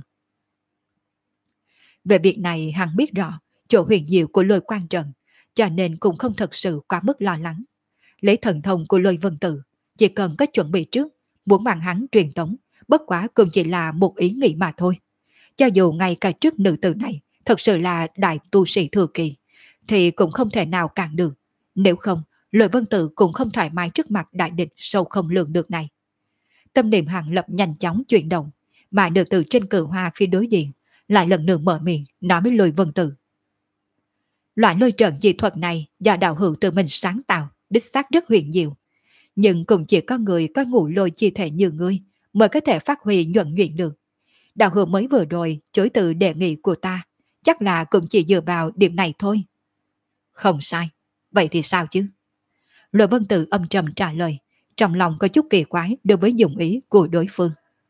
Về việc này hắn biết rõ chỗ huyền diệu của Lôi Quan Trận, cho nên cũng không thật sự quá mức lo lắng. Lấy thần thông của Lôi Vân Tử, chỉ cần có chuẩn bị trước, muốn bằng hắn truyền tống, bất quá cũng chỉ là một ý nghĩ mà thôi. Cho dù ngay cả trước nữ tử này thật sự là đại tu sĩ thừa kỳ, thì cũng không thể nào cản được. Nếu không, Lôi Vân Tử cũng không thoải mái trước mặt đại địch sâu không lường được này. Tâm niệm Hàng Lập nhanh chóng chuyển động, mà nữ tử trên cự hoa phía đối diện lại lần nữa mở miệng nói với Lôi Vân Tử. Loại lôi trận dị thuật này do đạo hữu tự mình sáng tạo, đích xác rất huyền diệu. Nhưng cũng chỉ có người có ngũ lôi chi thể như ngươi mới có thể phát huy nhuần nhuyễn được. Đạo hữu mới vừa rồi chối từ đề nghị của ta, chắc là cũng chỉ dựa vào điểm này thôi. Không sai, vậy thì sao chứ? Lôi Vân Tử âm trầm trả lời, trong lòng có chút kỳ quái đối với dụng ý của đối phương.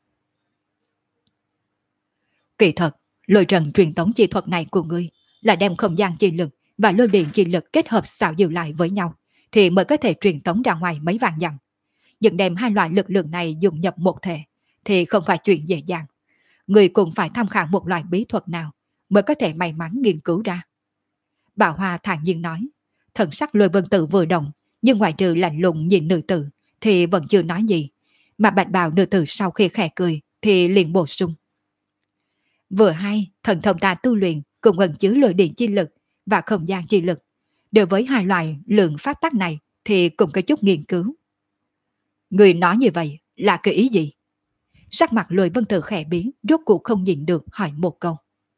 Kỳ thật, lôi trần truyền tống chi thuật này của ngươi là đem không gian chi lực và lôi điện chi lực kết hợp xảo diệu lại với nhau, thì mới có thể truyền tống ra ngoài mấy vạn dặm. Nhưng đem hai loại lực lượng này dùng nhập một thể thì không phải chuyện dễ dàng. Người cũng phải tham khảo một loại bí thuật nào mới có thể may mắn nghiên cứu ra. Bảo Hoa thản nhiên nói, thần sắc Lôi Vân Tử vừa động, nhưng ngoại trừ lạnh lùng nhìn nữ tử thì vẫn chưa nói gì. Mà bạch bào nữ tử sau khi khẽ cười thì liền bổ sung. Vừa hay, thần thông ta tu luyện cùng ẩn chứa lôi điện chi lực và không gian chi lực. Đối với hai loại lượng pháp tắc này thì cũng có chút nghiên cứu. Người nói như vậy là cái ý gì? Sắc mặt Lôi Vân Tử khẽ biến, rốt cuộc không nhìn được hỏi một câu.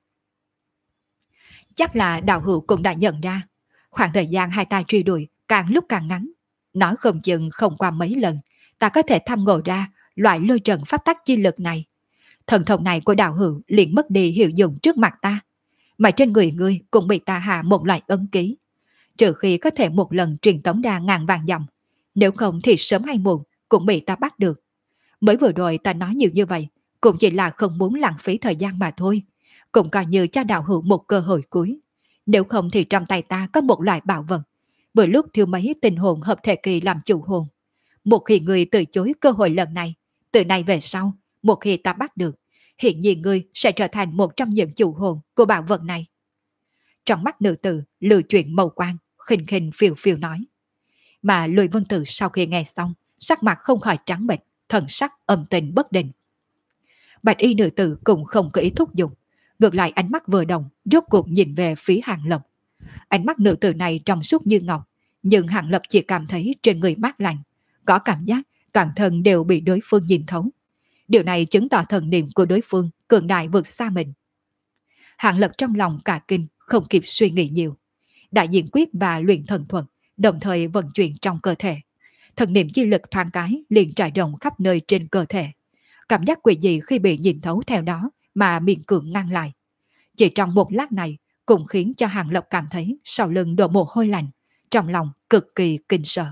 Chắc là đạo hữu cũng đã nhận ra, khoảng thời gian hai ta truy đuổi càng lúc càng ngắn. Nói không chừng không qua mấy lần, ta có thể thăm ngộ ra loại lôi trần pháp tắc chi lực này. Thần thông này của đạo hữu liền mất đi hiệu dụng trước mặt ta, mà trên người ngươi cũng bị ta hạ một loại ấn ký. Trừ khi có thể một lần truyền tống ra ngàn vàng dặm, nếu không thì sớm hay muộn cũng bị ta bắt được. Mới vừa rồi ta nói nhiều như vậy, cũng chỉ là không muốn lãng phí thời gian mà thôi, cũng coi như cho đạo hữu một cơ hội cuối. Nếu không thì trong tay ta có một loại bảo vật, vừa lúc thiếu mấy tình hồn hợp thể kỳ làm chủ hồn. Một khi người từ chối cơ hội lần này, từ nay về sau, một khi ta bắt được, hiện nhiên ngươi sẽ trở thành một trong những chủ hồn của bảo vật này. Trong mắt nữ tử lưu chuyển màu quang, khinh khinh phiêu phiêu nói. Mà Lôi Vân Tử sau khi nghe xong, sắc mặt không khỏi trắng bệch, thần sắc âm tình bất định. Bạch y nữ tử cũng không có ý thúc giục, ngược lại ánh mắt vừa động, rốt cuộc nhìn về phía Hàng Lập. Ánh mắt nữ tử này trong suốt như ngọc, nhưng Hàng Lập chỉ cảm thấy trên người mát lạnh, có cảm giác toàn thân đều bị đối phương nhìn thấu. Điều này chứng tỏ thần niệm của đối phương cường đại vượt xa mình. Hàng Lập trong lòng cả kinh, không kịp suy nghĩ nhiều. Đại diện quyết và luyện thần thuật đồng thời vận chuyển trong cơ thể. Thần niệm chi lực thoáng cái liền trải rộng khắp nơi trên cơ thể. Cảm giác quỷ dị khi bị nhìn thấu theo đó mà miệng cường ngăn lại. Chỉ trong một lát này cũng khiến cho Hàng Lập cảm thấy sau lưng đổ mồ hôi lạnh, trong lòng cực kỳ kinh sợ.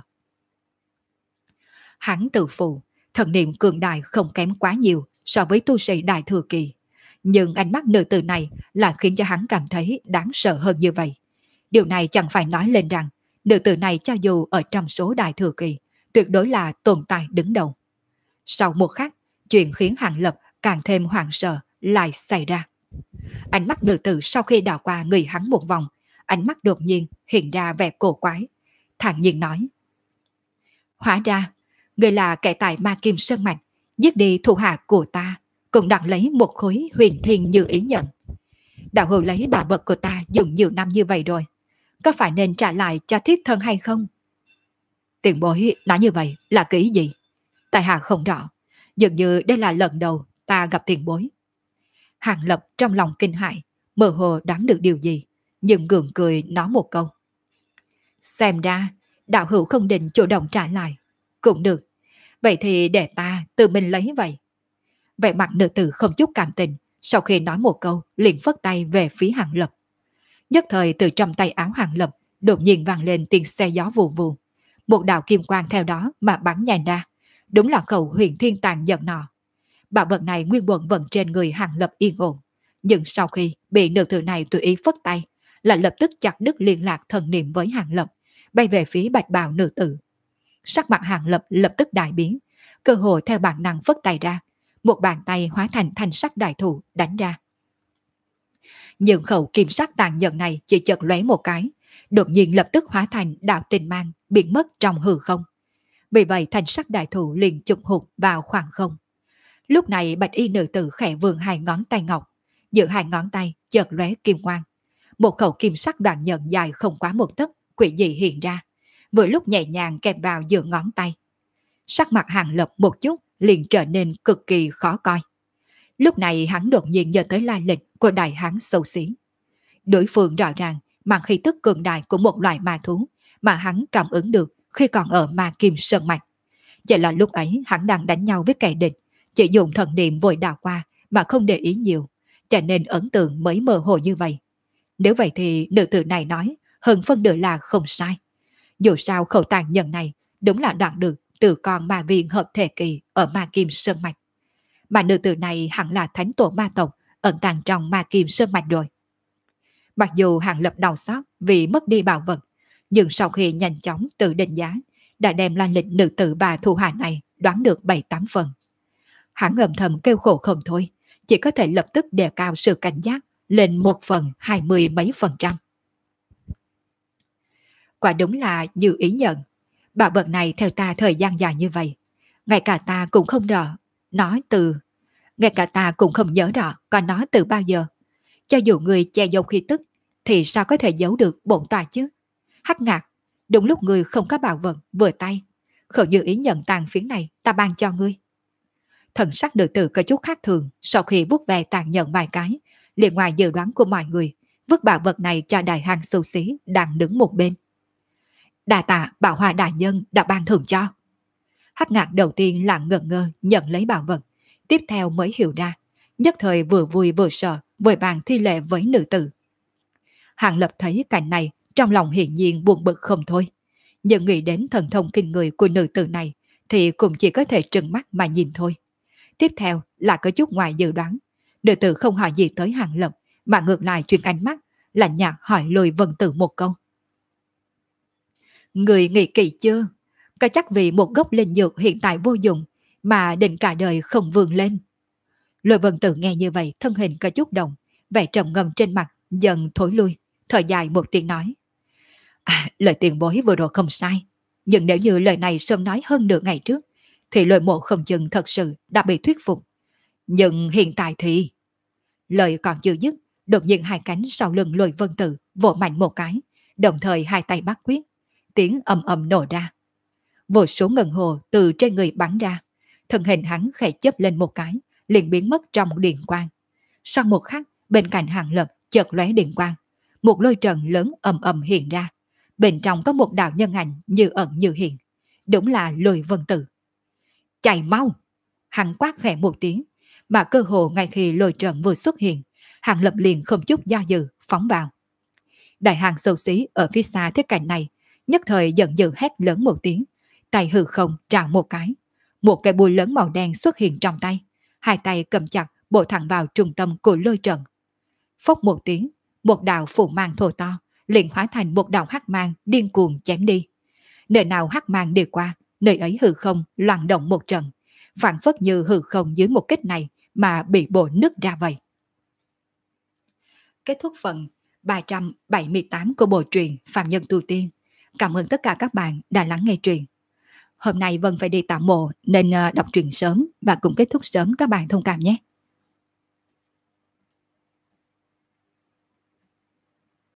Hắn tự phụ, thần niệm cường đại không kém quá nhiều so với tu sĩ đại thừa kỳ. Nhưng ánh mắt nữ tử này là khiến cho hắn cảm thấy đáng sợ hơn như vậy. Điều này chẳng phải nói lên rằng nữ tử này cho dù ở trong số đại thừa kỳ, tuyệt đối là tồn tại đứng đầu. Sau một khắc, chuyện khiến Hàng Lập càng thêm hoảng sợ lại xảy ra. Ánh mắt nữ tử sau khi đảo qua người hắn một vòng, ánh mắt đột nhiên hiện ra vẻ cổ quái, thản nhiên nói. Hóa ra, người là kẻ tại Ma Kim Sơn Mạch, giết đi thủ hạ của ta, cũng đặt lấy một khối huyền thiên như ý nhận. Đạo hữu lấy bảo vật của ta dùng nhiều năm như vậy rồi, có phải nên trả lại cho thiết thân hay không? Tiền bối nói như vậy là cái ý gì? Tại hạ không rõ, dường như đây là lần đầu ta gặp tiền bối. Hàng Lập trong lòng kinh hãi, mơ hồ đoán được điều gì, nhưng gượng cười nói một câu. Xem ra, đạo hữu không định chủ động trả lại. Cũng được, vậy thì để ta tự mình lấy vậy. Vẻ mặt nữ tử không chút cảm tình, sau khi nói một câu liền phất tay về phía Hàng Lập. Nhất thời từ trong tay áo Hàng Lập đột nhiên vang lên tiếng xe gió vù vù. Một đạo kim quang theo đó mà bắn nhanh ra, đúng là khẩu huyền thiên tàn giận nọ. Bảo vật này nguyên quần vẫn trên người Hàng Lập yên ổn, nhưng sau khi bị nữ tử này tùy ý phất tay, là lập tức chặt đứt liên lạc thần niệm với Hàng Lập, bay về phía bạch bào nữ tử. Sắc mặt Hàng Lập lập tức đại biến, cơ hội theo bản năng phất tay ra, một bàn tay hóa thành thanh sắc đại thủ đánh ra. Nhưng khẩu kim sắc tàn nhẫn này chỉ chợt lóe một cái, đột nhiên lập tức hóa thành đạo tinh mang biến mất trong hư không. Vì vậy thanh sắc đại thủ liền chụp hụt vào khoảng không. Lúc này bạch y nữ tử khẽ vươn hai ngón tay ngọc, giữa hai ngón tay chợt lóe kim quang. Một khẩu kim sắc đoạn nhận dài không quá một tấc quỷ dị hiện ra, vừa lúc nhẹ nhàng kẹp vào giữa ngón tay. Sắc mặt Hàng Lập một chút liền trở nên cực kỳ khó coi. Lúc này hắn đột nhiên nhớ tới lai lịch của đại hán xấu xí. Đối phương rõ ràng mang khí tức cường đại của một loại ma thú mà hắn cảm ứng được khi còn ở Ma Kim Sơn Mạch. Vậy là lúc ấy hắn đang đánh nhau với kẻ địch, chỉ dùng thần niệm vội đào qua mà không để ý nhiều, cho nên ấn tượng mới mơ hồ như vậy. Nếu vậy thì nữ tử này nói hơn phân nửa là không sai. Dù sao khẩu tàn nhân này đúng là đoạt được từ con ma viên hợp thể kỳ ở ma kim sơn mạch. Mà nữ tử này hẳn là thánh tổ ma tộc ẩn tàng trong ma kim sơn mạch rồi. Mặc dù Hàng Lập đau xót vì mất đi bảo vật, nhưng sau khi nhanh chóng tự định giá, đã đem lan lịch nữ tử bà thu hạ này đoán được 7-8 phần. Hắn âm thầm kêu khổ không thôi, chỉ có thể lập tức đề cao sự cảnh giác lên 1/20 mấy %. Quả đúng là như ý nhận. Bảo vật này theo ta thời gian dài như vậy, ngay cả ta cũng không rõ ngay cả ta cũng không nhớ rõ có nó từ bao giờ. Cho dù người che giấu khí tức thì sao có thể giấu được bổn tòa chứ? Hắc Ngạc, đúng lúc người không có bảo vật vừa tay, Khẩu Như Ý nhận tàn phiến này ta ban cho ngươi. Thần sắc nữ tử có chút khác thường, sau khi vuốt về tàn nhận vài cái, liền ngoài dự đoán của mọi người, vứt bảo vật này cho đại hàng xù xí đang đứng một bên. Đà tạ Bảo Hoa đại nhân đã ban thưởng cho. Hắc Ngạc đầu tiên là ngẩn ngơ nhận lấy bảo vật, tiếp theo mới hiểu ra, nhất thời vừa vui vừa sợ, vội vàng thi lễ với nữ tử. Hàng Lập thấy cảnh này, trong lòng hiển nhiên buồn bực không thôi, nhưng nghĩ đến thần thông kinh người của nữ tử này thì cũng chỉ có thể trừng mắt mà nhìn thôi. Tiếp theo là có chút ngoài dự đoán, nữ tử không hỏi gì tới Hàng Lập mà ngược lại chuyển ánh mắt lạnh nhạt hỏi Lôi Vân Tử một câu. Người nghĩ kỹ chưa? Có chắc vì một gốc linh dược hiện tại vô dụng mà định cả đời không vươn lên? Lôi Vân Tử nghe như vậy, thân hình có chút động, vẻ trầm ngâm trên mặt dần thối lui, thở dài một tiếng nói. Lời tiền bối vừa rồi không sai, nhưng nếu như lời này sớm nói hơn nửa ngày trước thì Lôi Mộ không chừng thật sự đã bị thuyết phục. Nhưng hiện tại thì... Lời còn chưa dứt, đột nhiên hai cánh sau lưng Lôi Vân Tử vỗ mạnh một cái, đồng thời hai tay bắt quyết, tiếng ầm ầm nổ ra. Vô số ngân hồ từ trên người bắn ra, thân hình hắn khẽ chớp lên một cái, liền biến mất trong một điện quang. Sau một khắc, bên cạnh Hàng Lập chợt lóe điện quang, một lôi trận lớn ầm ầm hiện ra. Bên trong có một đạo nhân ảnh như ẩn như hiện, đúng là Lôi Vân Tử. Chạy mau! Hắn quát khẽ một tiếng, mà cơ hồ ngay khi lôi trận vừa xuất hiện, Hàng Lập liền không chút do dự phóng vào. Đại hàng xấu xí ở phía xa thế cảnh này, nhất thời giận dữ hét lớn một tiếng, tay hư không trào một cái. Một cái bùi lớn màu đen xuất hiện trong tay, hai tay cầm chặt bổ thẳng vào trung tâm của lôi trận. Phốc một tiếng, một đạo phủ mang thô to liền hóa thành một đạo hắc mang điên cuồng chém đi. Nơi nào hắc mang đi qua, nơi ấy hư không loạn động một trận, phản phất như hư không dưới một kích này mà bị bổ nứt ra vậy. Kết thúc phần 378 của bộ truyện Phạm Nhân Tu Tiên. Cảm ơn tất cả các bạn đã lắng nghe truyện. Hôm nay Vân phải đi tạm mộ nên đọc truyện sớm và cũng kết thúc sớm, các bạn thông cảm nhé.